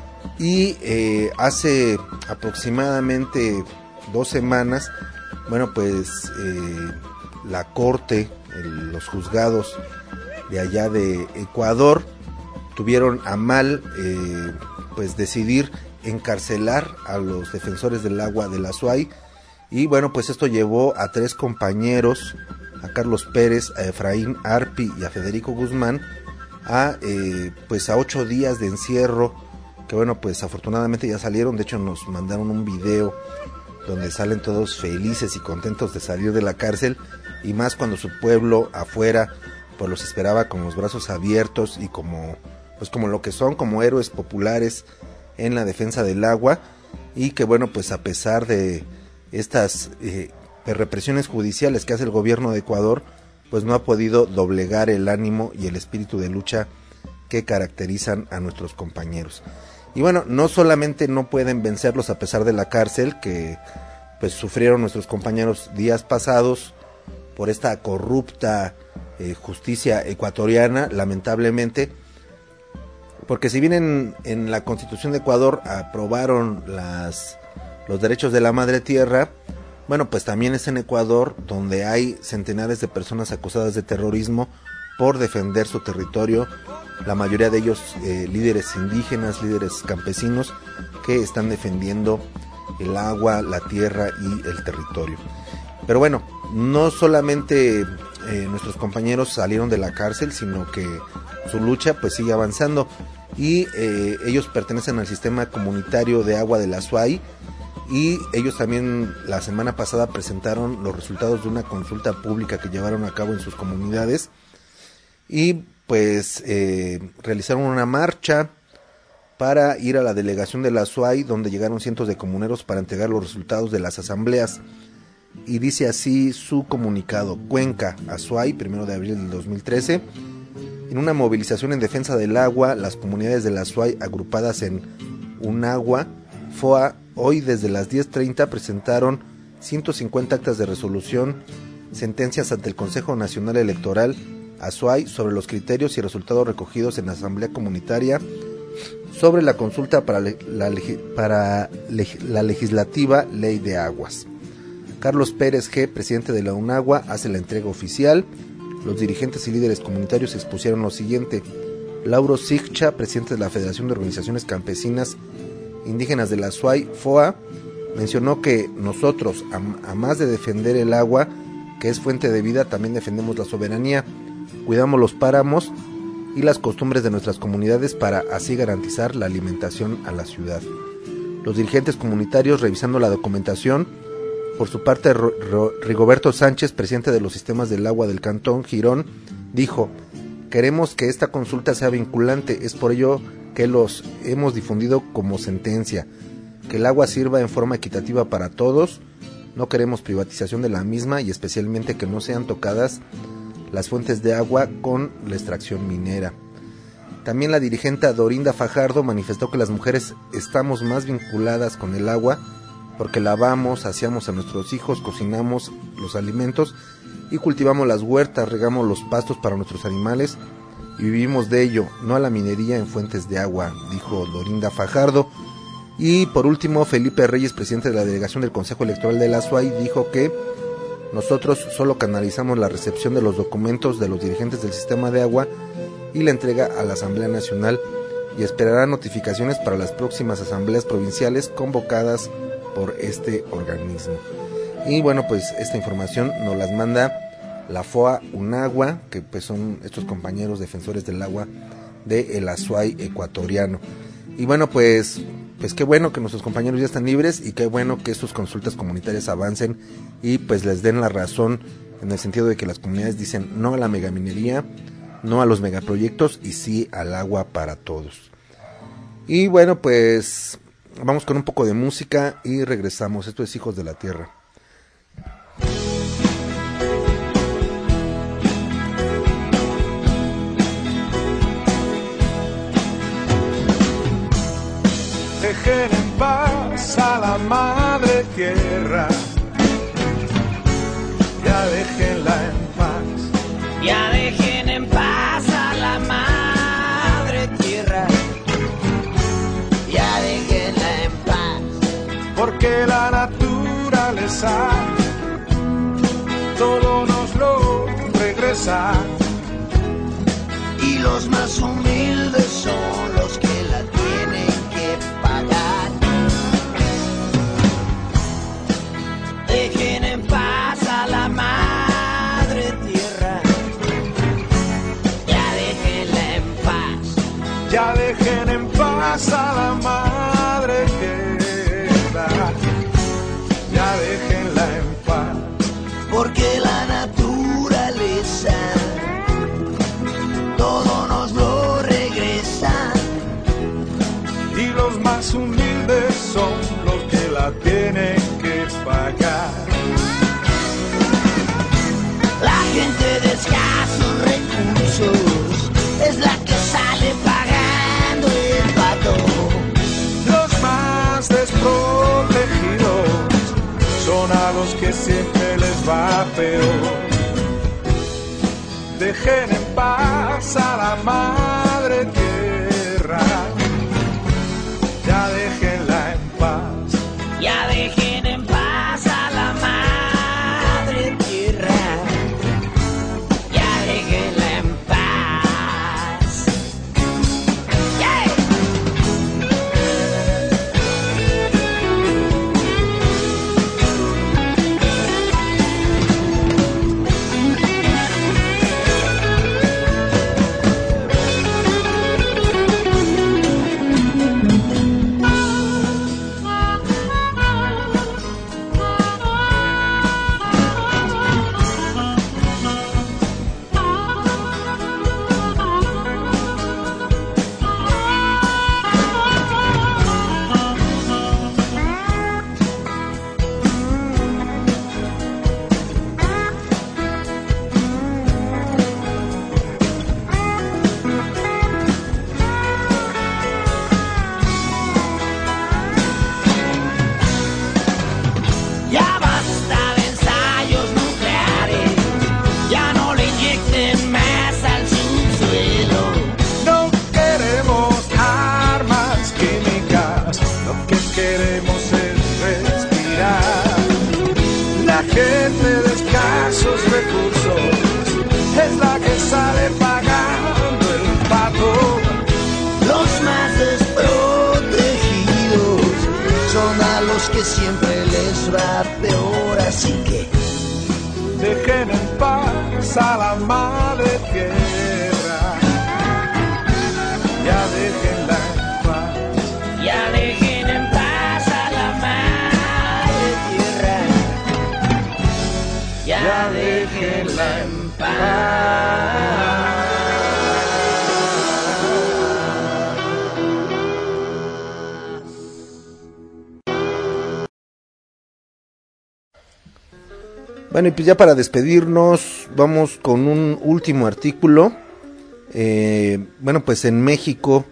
Y eh, hace aproximadamente dos semanas, bueno, pues eh, la corte, el, los juzgados de allá de Ecuador tuvieron a mal eh, pues decidir encarcelar a los defensores del agua de la Azuay. Y bueno, pues esto llevó a tres compañeros, a Carlos Pérez, a Efraín Arpi y a Federico Guzmán, a eh, pues a ocho días de encierro, que bueno, pues afortunadamente ya salieron. De hecho nos mandaron un video donde salen todos felices y contentos de salir de la cárcel, y más cuando su pueblo afuera pues los esperaba con los brazos abiertos y como pues como lo que son, como héroes populares en la defensa del agua. Y que bueno, pues a pesar de estas eh, represiones judiciales que hace el gobierno de Ecuador, pues no ha podido doblegar el ánimo y el espíritu de lucha que caracterizan a nuestros compañeros. Y bueno, no solamente no pueden vencerlos a pesar de la cárcel que pues sufrieron nuestros compañeros días pasados por esta corrupta eh, justicia ecuatoriana, lamentablemente, porque si bien en, en la Constitución de Ecuador aprobaron las los derechos de la madre tierra, bueno, pues también es en Ecuador donde hay centenares de personas acusadas de terrorismo por defender su territorio, la mayoría de ellos eh, líderes indígenas, líderes campesinos que están defendiendo el agua, la tierra y el territorio. Pero bueno, no solamente eh, nuestros compañeros salieron de la cárcel, sino que su lucha pues sigue avanzando, y eh, ellos pertenecen al sistema comunitario de agua de la Azuay. Y ellos también la semana pasada presentaron los resultados de una consulta pública que llevaron a cabo en sus comunidades. Y pues eh, realizaron una marcha para ir a la delegación de la Azuay, donde llegaron cientos de comuneros para entregar los resultados de las asambleas. y dice así su comunicado: Cuenca, Azuay, primero de abril del dos mil trece. En una movilización en defensa del agua, las comunidades del Azuay agrupadas en Unagua, F O A, hoy desde las diez treinta presentaron ciento cincuenta actas de resolución, sentencias ante el Consejo Nacional Electoral Azuay sobre los criterios y resultados recogidos en la Asamblea Comunitaria sobre la consulta para, le, la, para le, la legislativa Ley de Aguas. Carlos Pérez G., presidente de la UNAGUA, hace la entrega oficial. Los dirigentes y líderes comunitarios expusieron lo siguiente. Lauro Sigcha, presidente de la Federación de Organizaciones Campesinas Indígenas de la Azuay, F O A, mencionó que nosotros, a, a más de defender el agua, que es fuente de vida, también defendemos la soberanía, cuidamos los páramos y las costumbres de nuestras comunidades para así garantizar la alimentación a la ciudad. Los dirigentes comunitarios, revisando la documentación, por su parte, Rigoberto Sánchez, presidente de los sistemas del agua del Cantón Girón, dijo: queremos que esta consulta sea vinculante, es por ello que los hemos difundido como sentencia, que el agua sirva en forma equitativa para todos, no queremos privatización de la misma y especialmente que no sean tocadas las fuentes de agua con la extracción minera. También la dirigente Dorinda Fajardo manifestó que las mujeres estamos más vinculadas con el agua porque lavamos, aseamos a nuestros hijos, cocinamos los alimentos y cultivamos las huertas, regamos los pastos para nuestros animales y vivimos de ello, no a la minería en fuentes de agua, dijo Dorinda Fajardo. Y por último, Felipe Reyes, presidente de la delegación del Consejo Electoral del Azuay, dijo que nosotros solo canalizamos la recepción de los documentos de los dirigentes del sistema de agua y la entrega a la Asamblea Nacional y esperará notificaciones para las próximas asambleas provinciales convocadas por este organismo. Y bueno, pues esta información nos las manda la F O A Unagua, que pues son estos compañeros defensores del agua de el Azuay ecuatoriano. Y bueno, pues pues qué bueno que nuestros compañeros ya están libres y qué bueno que estas consultas comunitarias avancen y pues les den la razón en el sentido de que las comunidades dicen no a la megaminería, no a los megaproyectos y sí al agua para todos. Y bueno, pues vamos con un poco de música y regresamos. Esto es Hijos de la Tierra. Dejen en paz a la madre tierra, ya déjenla en paz, ya dejen en paz a la madre tierra, ya déjenla en paz, porque la naturaleza todo nos lo regresa, y los más humildes son los que la tienen que pagar. Dejen en paz a la madre tierra, ya déjenla en paz, ya dejen en paz a la madre tierra, ya déjenla en paz, porque la naturaleza todo nos lo regresa, y los más humildes son los que la tienen que pagar. La gente de escasos recursos es la que sale pagando el pato. Los más desprotegidos son a los que siempre les va peor. Dejen en paz a la madre tierra, ya déjenla en paz, ya dejen en paz a la madre tierra, ya déjenla en paz. Yeah. a la madre tierra. Ya déjenla en paz. Ya dejen en paz a la madre tierra. Ya, ya déjenla en paz. Bueno, y pues ya para despedirnos, vamos con un último artículo. Eh, bueno, pues en México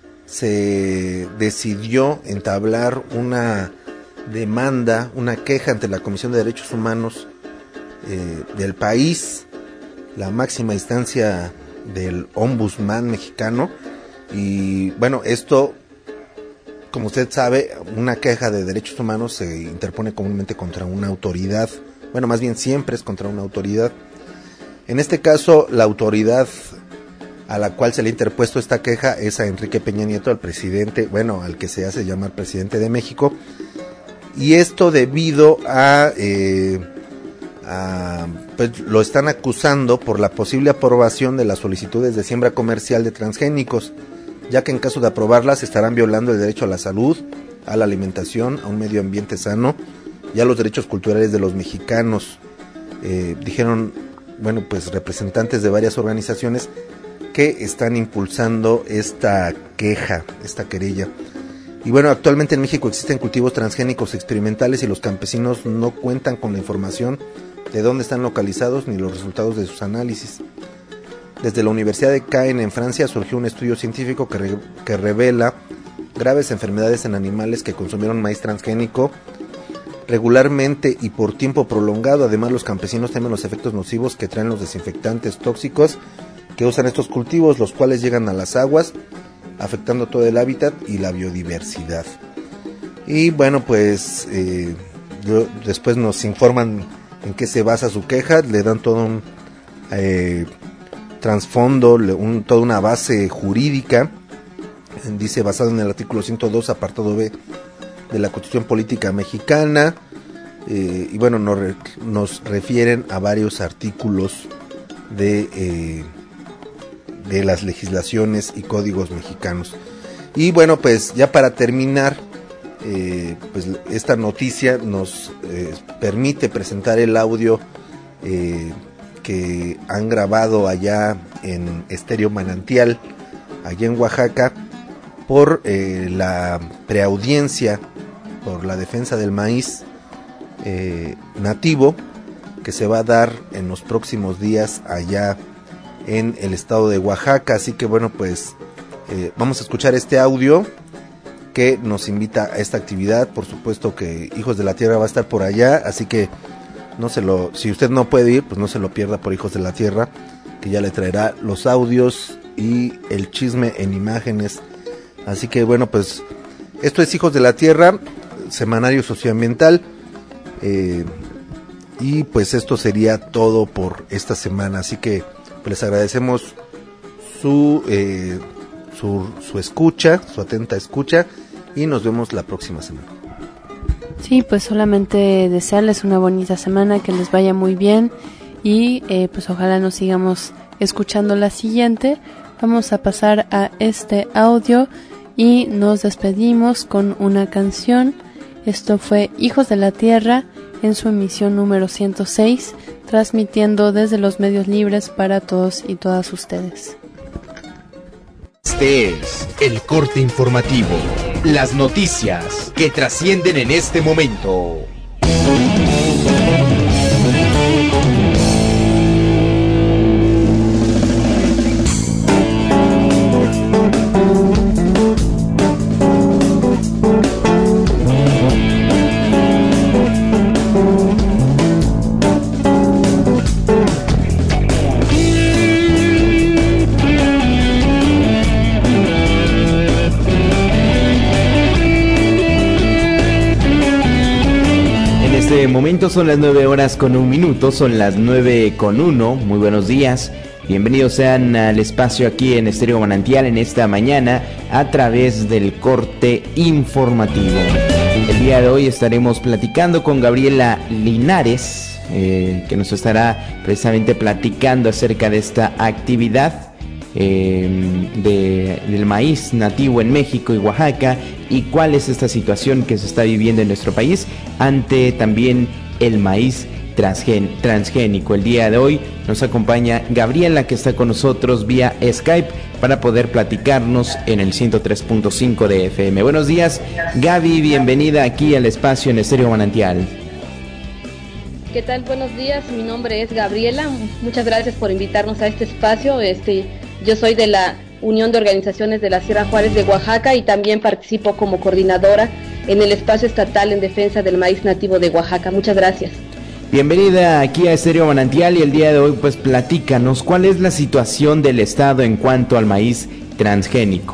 se decidió entablar una demanda, una queja ante la Comisión de Derechos Humanos eh, del país, la máxima instancia del ombudsman mexicano. Y bueno, esto, como usted sabe, una queja de derechos humanos se interpone comúnmente contra una autoridad. Bueno, más bien siempre es contra una autoridad. En este caso, la autoridad a la cual se le ha interpuesto esta queja es a Enrique Peña Nieto, al presidente, bueno, al que se hace llamar presidente de México. Y esto debido a, eh, a pues lo están acusando por la posible aprobación de las solicitudes de siembra comercial de transgénicos, ya que en caso de aprobarlas estarán violando el derecho a la salud, a la alimentación, a un medio ambiente sano y a los derechos culturales de los mexicanos. Eh, dijeron, bueno, pues representantes de varias organizaciones que están impulsando esta queja, esta querella. Y bueno, actualmente en México existen cultivos transgénicos experimentales y los campesinos no cuentan con la información de dónde están localizados ni los resultados de sus análisis. Desde la Universidad de Caen en Francia surgió un estudio científico que, re, que revela graves enfermedades en animales que consumieron maíz transgénico regularmente y por tiempo prolongado. Además, los campesinos temen los efectos nocivos que traen los desinfectantes tóxicos que usan estos cultivos, los cuales llegan a las aguas, afectando todo el hábitat y la biodiversidad. Y bueno, pues eh, yo, después nos informan en qué se basa su queja, le dan todo un eh, trasfondo, un, toda una base jurídica. Dice, basado en el artículo ciento dos, apartado B de la Constitución Política Mexicana, eh, y bueno, nos, re, nos refieren a varios artículos de, eh, de las legislaciones y códigos mexicanos. Y bueno, pues ya para terminar, eh, pues esta noticia nos eh, permite presentar el audio eh, que han grabado allá en Estéreo Manantial, allá en Oaxaca, por eh, la preaudiencia por la defensa del maíz eh, nativo que se va a dar en los próximos días allá en el estado de Oaxaca. Así que bueno, pues eh, vamos a escuchar este audio que nos invita a esta actividad. Por supuesto que Hijos de la Tierra va a estar por allá, así que no se lo, si usted no puede ir, pues no se lo pierda por Hijos de la Tierra, que ya le traerá los audios y el chisme en imágenes. Así que bueno, pues esto es Hijos de la Tierra, semanario socioambiental, eh, y pues esto sería todo por esta semana. Así que pues, les agradecemos su, eh, su su escucha, su atenta escucha, y nos vemos la próxima semana. Sí, pues solamente desearles una bonita semana, que les vaya muy bien, y eh, pues ojalá nos sigamos escuchando la siguiente. Vamos a pasar a este audio y nos despedimos con una canción. Esto fue Hijos de la Tierra en su emisión número ciento seis, transmitiendo desde los medios libres para todos y todas ustedes. Este es el corte informativo, las noticias que trascienden en este momento. Momento son las nueve horas con un minuto, son las nueve con uno. Muy buenos días, bienvenidos sean al espacio aquí en Estéreo Manantial en esta mañana a través del corte informativo. El día de hoy estaremos platicando con Gabriela Linares, eh, que nos estará precisamente platicando acerca de esta actividad eh, de, del maíz nativo en México y Oaxaca, y cuál es esta situación que se está viviendo en nuestro país ante también el maíz transgen, transgénico. El día de hoy nos acompaña Gabriela, que está con nosotros vía Skype para poder platicarnos en el ciento tres punto cinco de F M. Buenos días, Gaby, bienvenida aquí al espacio en Estéreo Manantial. ¿Qué tal? Buenos días, mi nombre es Gabriela, muchas gracias por invitarnos a este espacio. Este, yo soy de la Unión de Organizaciones de la Sierra Juárez de Oaxaca y también participo como coordinadora en el espacio estatal en defensa del maíz nativo de Oaxaca. Muchas gracias. Bienvenida aquí a Estéreo Manantial, y el día de hoy pues platícanos cuál es la situación del estado en cuanto al maíz transgénico.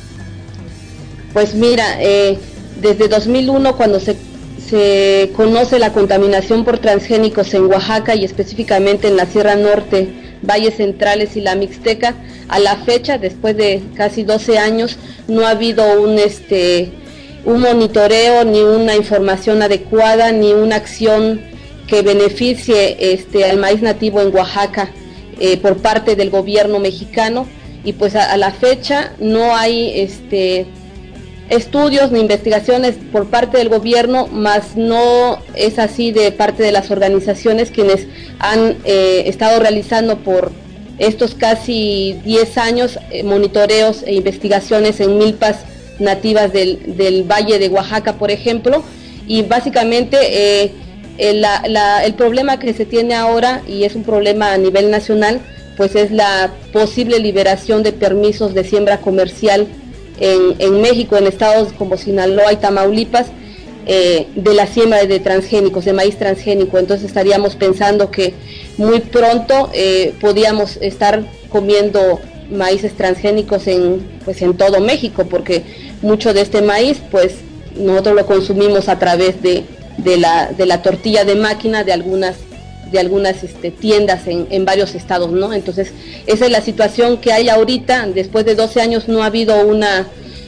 Pues mira, eh, desde dos mil uno, cuando se, se conoce la contaminación por transgénicos en Oaxaca y específicamente en la Sierra Norte, Valles Centrales y la Mixteca, a la fecha, después de casi doce años, no ha habido un este un monitoreo, ni una información adecuada, ni una acción que beneficie este al maíz nativo en Oaxaca eh, por parte del gobierno mexicano. Y pues a, a la fecha no hay este estudios ni investigaciones por parte del gobierno, más no es así de parte de las organizaciones quienes han eh, estado realizando por estos casi diez años eh, monitoreos e investigaciones en milpas nativas del, del Valle de Oaxaca, por ejemplo. Y básicamente eh, el, la, la, el problema que se tiene ahora, y es un problema a nivel nacional, pues es la posible liberación de permisos de siembra comercial en, en México, en estados como Sinaloa y Tamaulipas, eh, de la siembra de transgénicos, de maíz transgénico. Entonces estaríamos pensando que muy pronto eh, podíamos estar comiendo maíces transgénicos en, pues en todo México, porque mucho de este maíz pues nosotros lo consumimos a través de, de, la, de la tortilla de máquina de algunas de algunas este, tiendas en, en varios estados, ¿no? Entonces esa es la situación que hay ahorita. Después de doce años no ha habido una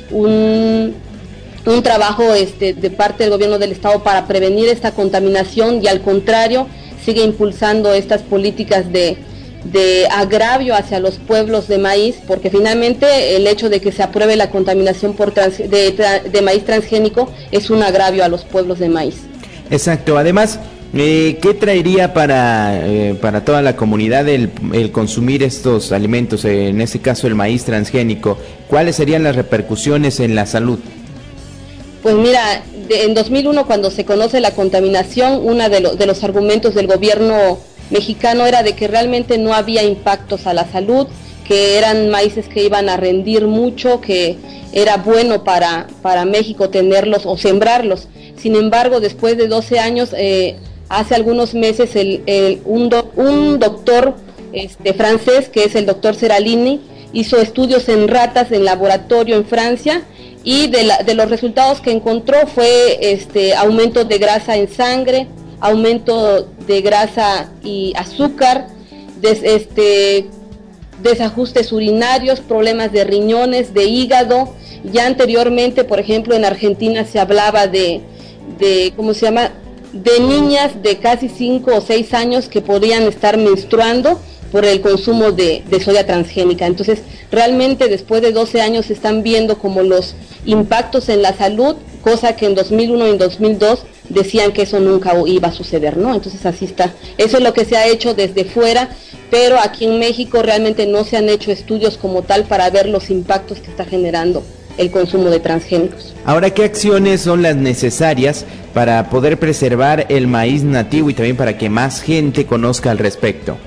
un, un trabajo este, de parte del gobierno del estado para prevenir esta contaminación, y al contrario sigue impulsando estas políticas de de agravio hacia los pueblos de maíz, porque finalmente el hecho de que se apruebe la contaminación por trans, de, de maíz transgénico es un agravio a los pueblos de maíz. Exacto. Además, eh, ¿qué traería para, eh, para toda la comunidad el, el consumir estos alimentos, eh, en este caso el maíz transgénico? ¿Cuáles serían las repercusiones en la salud? Pues mira, de, en dos mil uno, cuando se conoce la contaminación, uno de, lo, de los argumentos del gobierno mexicano era de que realmente no había impactos a la salud, que eran maíces que iban a rendir mucho, que era bueno para, para México tenerlos o sembrarlos. Sin embargo, después de doce años, eh, hace algunos meses, el, el, un, do, un doctor este, francés, que es el doctor Seralini, hizo estudios en ratas en laboratorio en Francia, y de, la, de los resultados que encontró fue este, aumento de grasa en sangre, aumento de grasa y azúcar, des, este, desajustes urinarios, problemas de riñones, de hígado. Ya anteriormente, por ejemplo, en Argentina se hablaba de, de ¿cómo se llama?, de niñas de casi cinco o seis años que podían estar menstruando por el consumo de, de soya transgénica. Entonces, realmente después de doce años se están viendo como los impactos en la salud, cosa que en dos mil uno y en dos mil dos decían que eso nunca iba a suceder, ¿no? Entonces así está. Eso es lo que se ha hecho desde fuera, pero aquí en México realmente no se han hecho estudios como tal para ver los impactos que está generando el consumo de transgénicos. Ahora, ¿qué acciones son las necesarias para poder preservar el maíz nativo y también para que más gente conozca al respecto?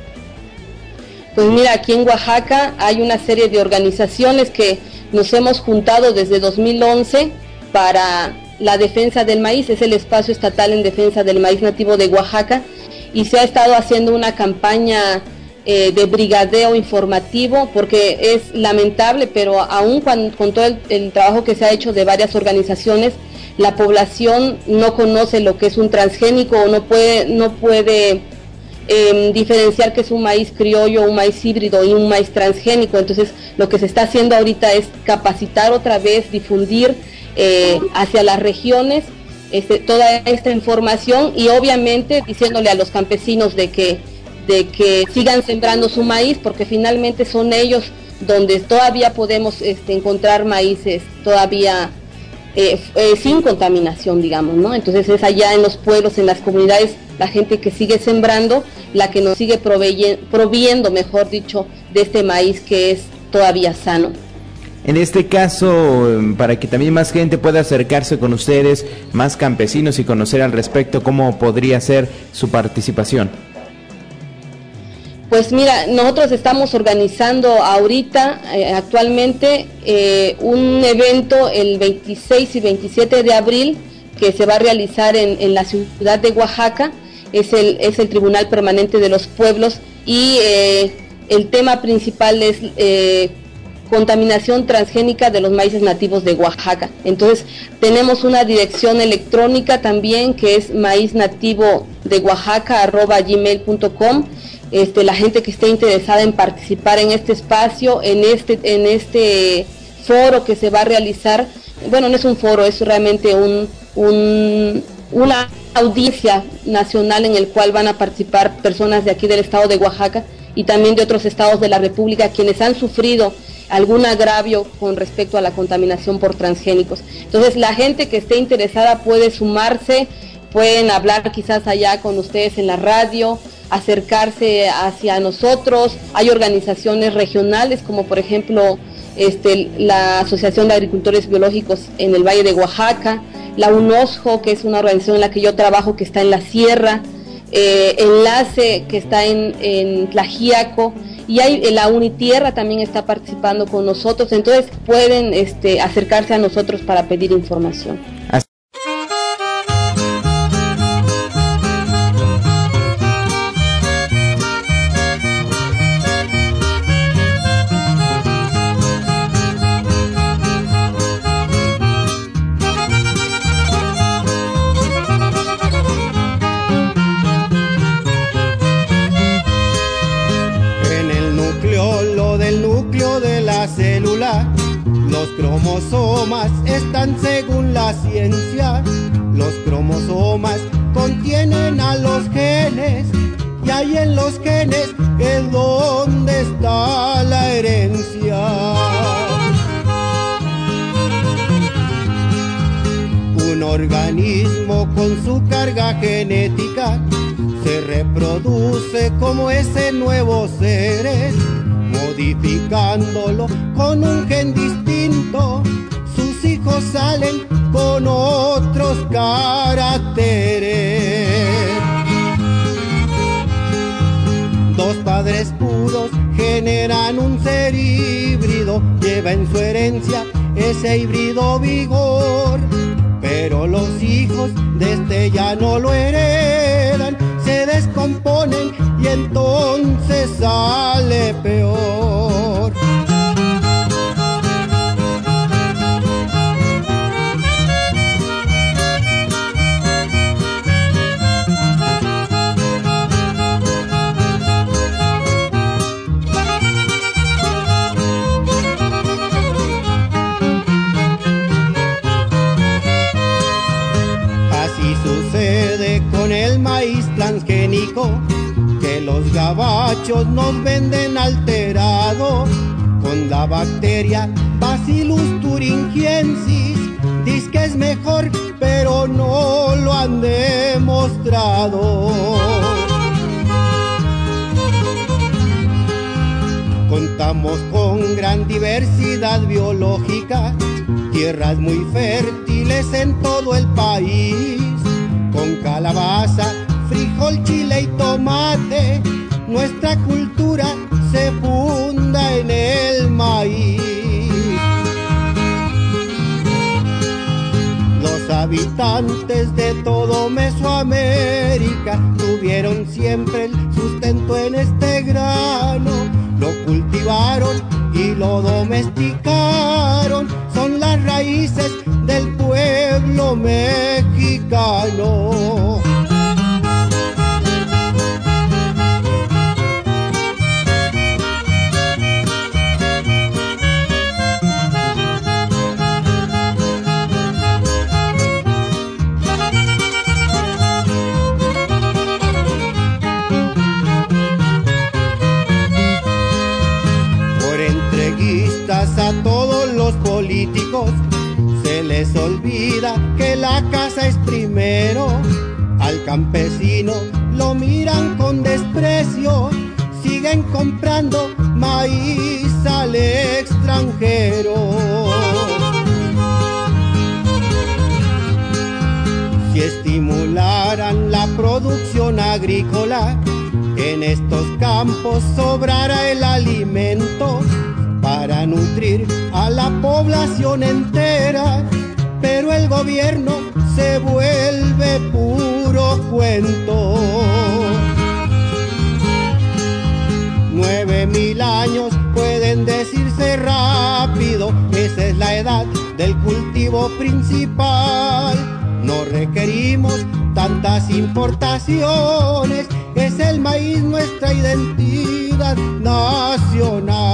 Pues mira, aquí en Oaxaca hay una serie de organizaciones que nos hemos juntado desde dos mil once para la defensa del maíz. Es el espacio estatal en defensa del maíz nativo de Oaxaca, y se ha estado haciendo una campaña eh, de brigadeo informativo, porque es lamentable, pero aún con, con todo el, el trabajo que se ha hecho de varias organizaciones, la población no conoce lo que es un transgénico, o no puede, no puede eh, diferenciar que es un maíz criollo, un maíz híbrido y un maíz transgénico. Entonces lo que se está haciendo ahorita es capacitar otra vez, difundir Eh, hacia las regiones, este, toda esta información y obviamente diciéndole a los campesinos de que, de que sigan sembrando su maíz, porque finalmente son ellos donde todavía podemos este, encontrar maíces todavía eh, eh, sin contaminación, digamos, ¿no? Entonces es allá en los pueblos, en las comunidades, la gente que sigue sembrando, la que nos sigue proveyendo, proviendo, mejor dicho, de este maíz que es todavía sano. En este caso, para que también más gente pueda acercarse con ustedes, más campesinos y conocer al respecto, ¿cómo podría ser su participación? Pues mira, nosotros estamos organizando ahorita, eh, actualmente, eh, un evento el veintiséis y veintisiete de abril que se va a realizar en, en la ciudad de Oaxaca. Es el, es el Tribunal Permanente de los Pueblos y eh, el tema principal es eh, contaminación transgénica de los maíces nativos de Oaxaca. Entonces tenemos una dirección electrónica también que es maíz nativo de Oaxaca arroba gmail punto com. Este, la gente que esté interesada en participar en este espacio, en este, en este foro que se va a realizar, bueno, no es un foro, es realmente un, un, una audiencia nacional en el cual van a participar personas de aquí del estado de Oaxaca y también de otros estados de la República quienes han sufrido algún agravio con respecto a la contaminación por transgénicos. Entonces la gente que esté interesada puede sumarse, pueden hablar quizás allá con ustedes en la radio, acercarse hacia nosotros. Hay organizaciones regionales como por ejemplo este, la Asociación de Agricultores Biológicos en el Valle de Oaxaca, la UNOSJO, que es una organización en la que yo trabajo que está en la sierra, eh, Enlace que está en, en Tlaxiaco, y hay, la Unitierra también está participando con nosotros, entonces pueden este, acercarse a nosotros para pedir información. Los cromosomas están según la ciencia. Los cromosomas contienen a los genes y ahí en los genes es donde está la herencia. Un organismo con su carga genética se reproduce como ese nuevo ser, modificándolo con un gen distinto, sus hijos salen con otros caracteres. Dos padres puros generan un ser híbrido, lleva en su herencia ese híbrido vigor, pero los hijos de este ya no lo heredan, se descomponen y entonces sale peor. Así sucede con el maíz transgénico, que los gabachos nos venden alterado con la bacteria Bacillus thuringiensis. Dice que es mejor, pero no lo han demostrado. Contamos con gran diversidad biológica, tierras muy fértiles en todo el país, con calabaza, frijol, chile y tomate, nuestra cultura se funda en el maíz. Los habitantes de todo Mesoamérica tuvieron siempre el sustento en este grano, lo cultivaron y lo domesticaron, son las raíces del pueblo mexicano. a todos los políticos se les olvida que la casa es primero. Al campesino lo miran con desprecio, siguen comprando maíz al extranjero. Si estimularan la producción agrícola, en estos campos sobrará el alimento para nutrir a la población entera, pero el gobierno se vuelve puro cuento. Nueve mil años pueden decirse rápido, esa es la edad del cultivo principal. No requerimos tantas importaciones, es el maíz nuestra identidad nacional.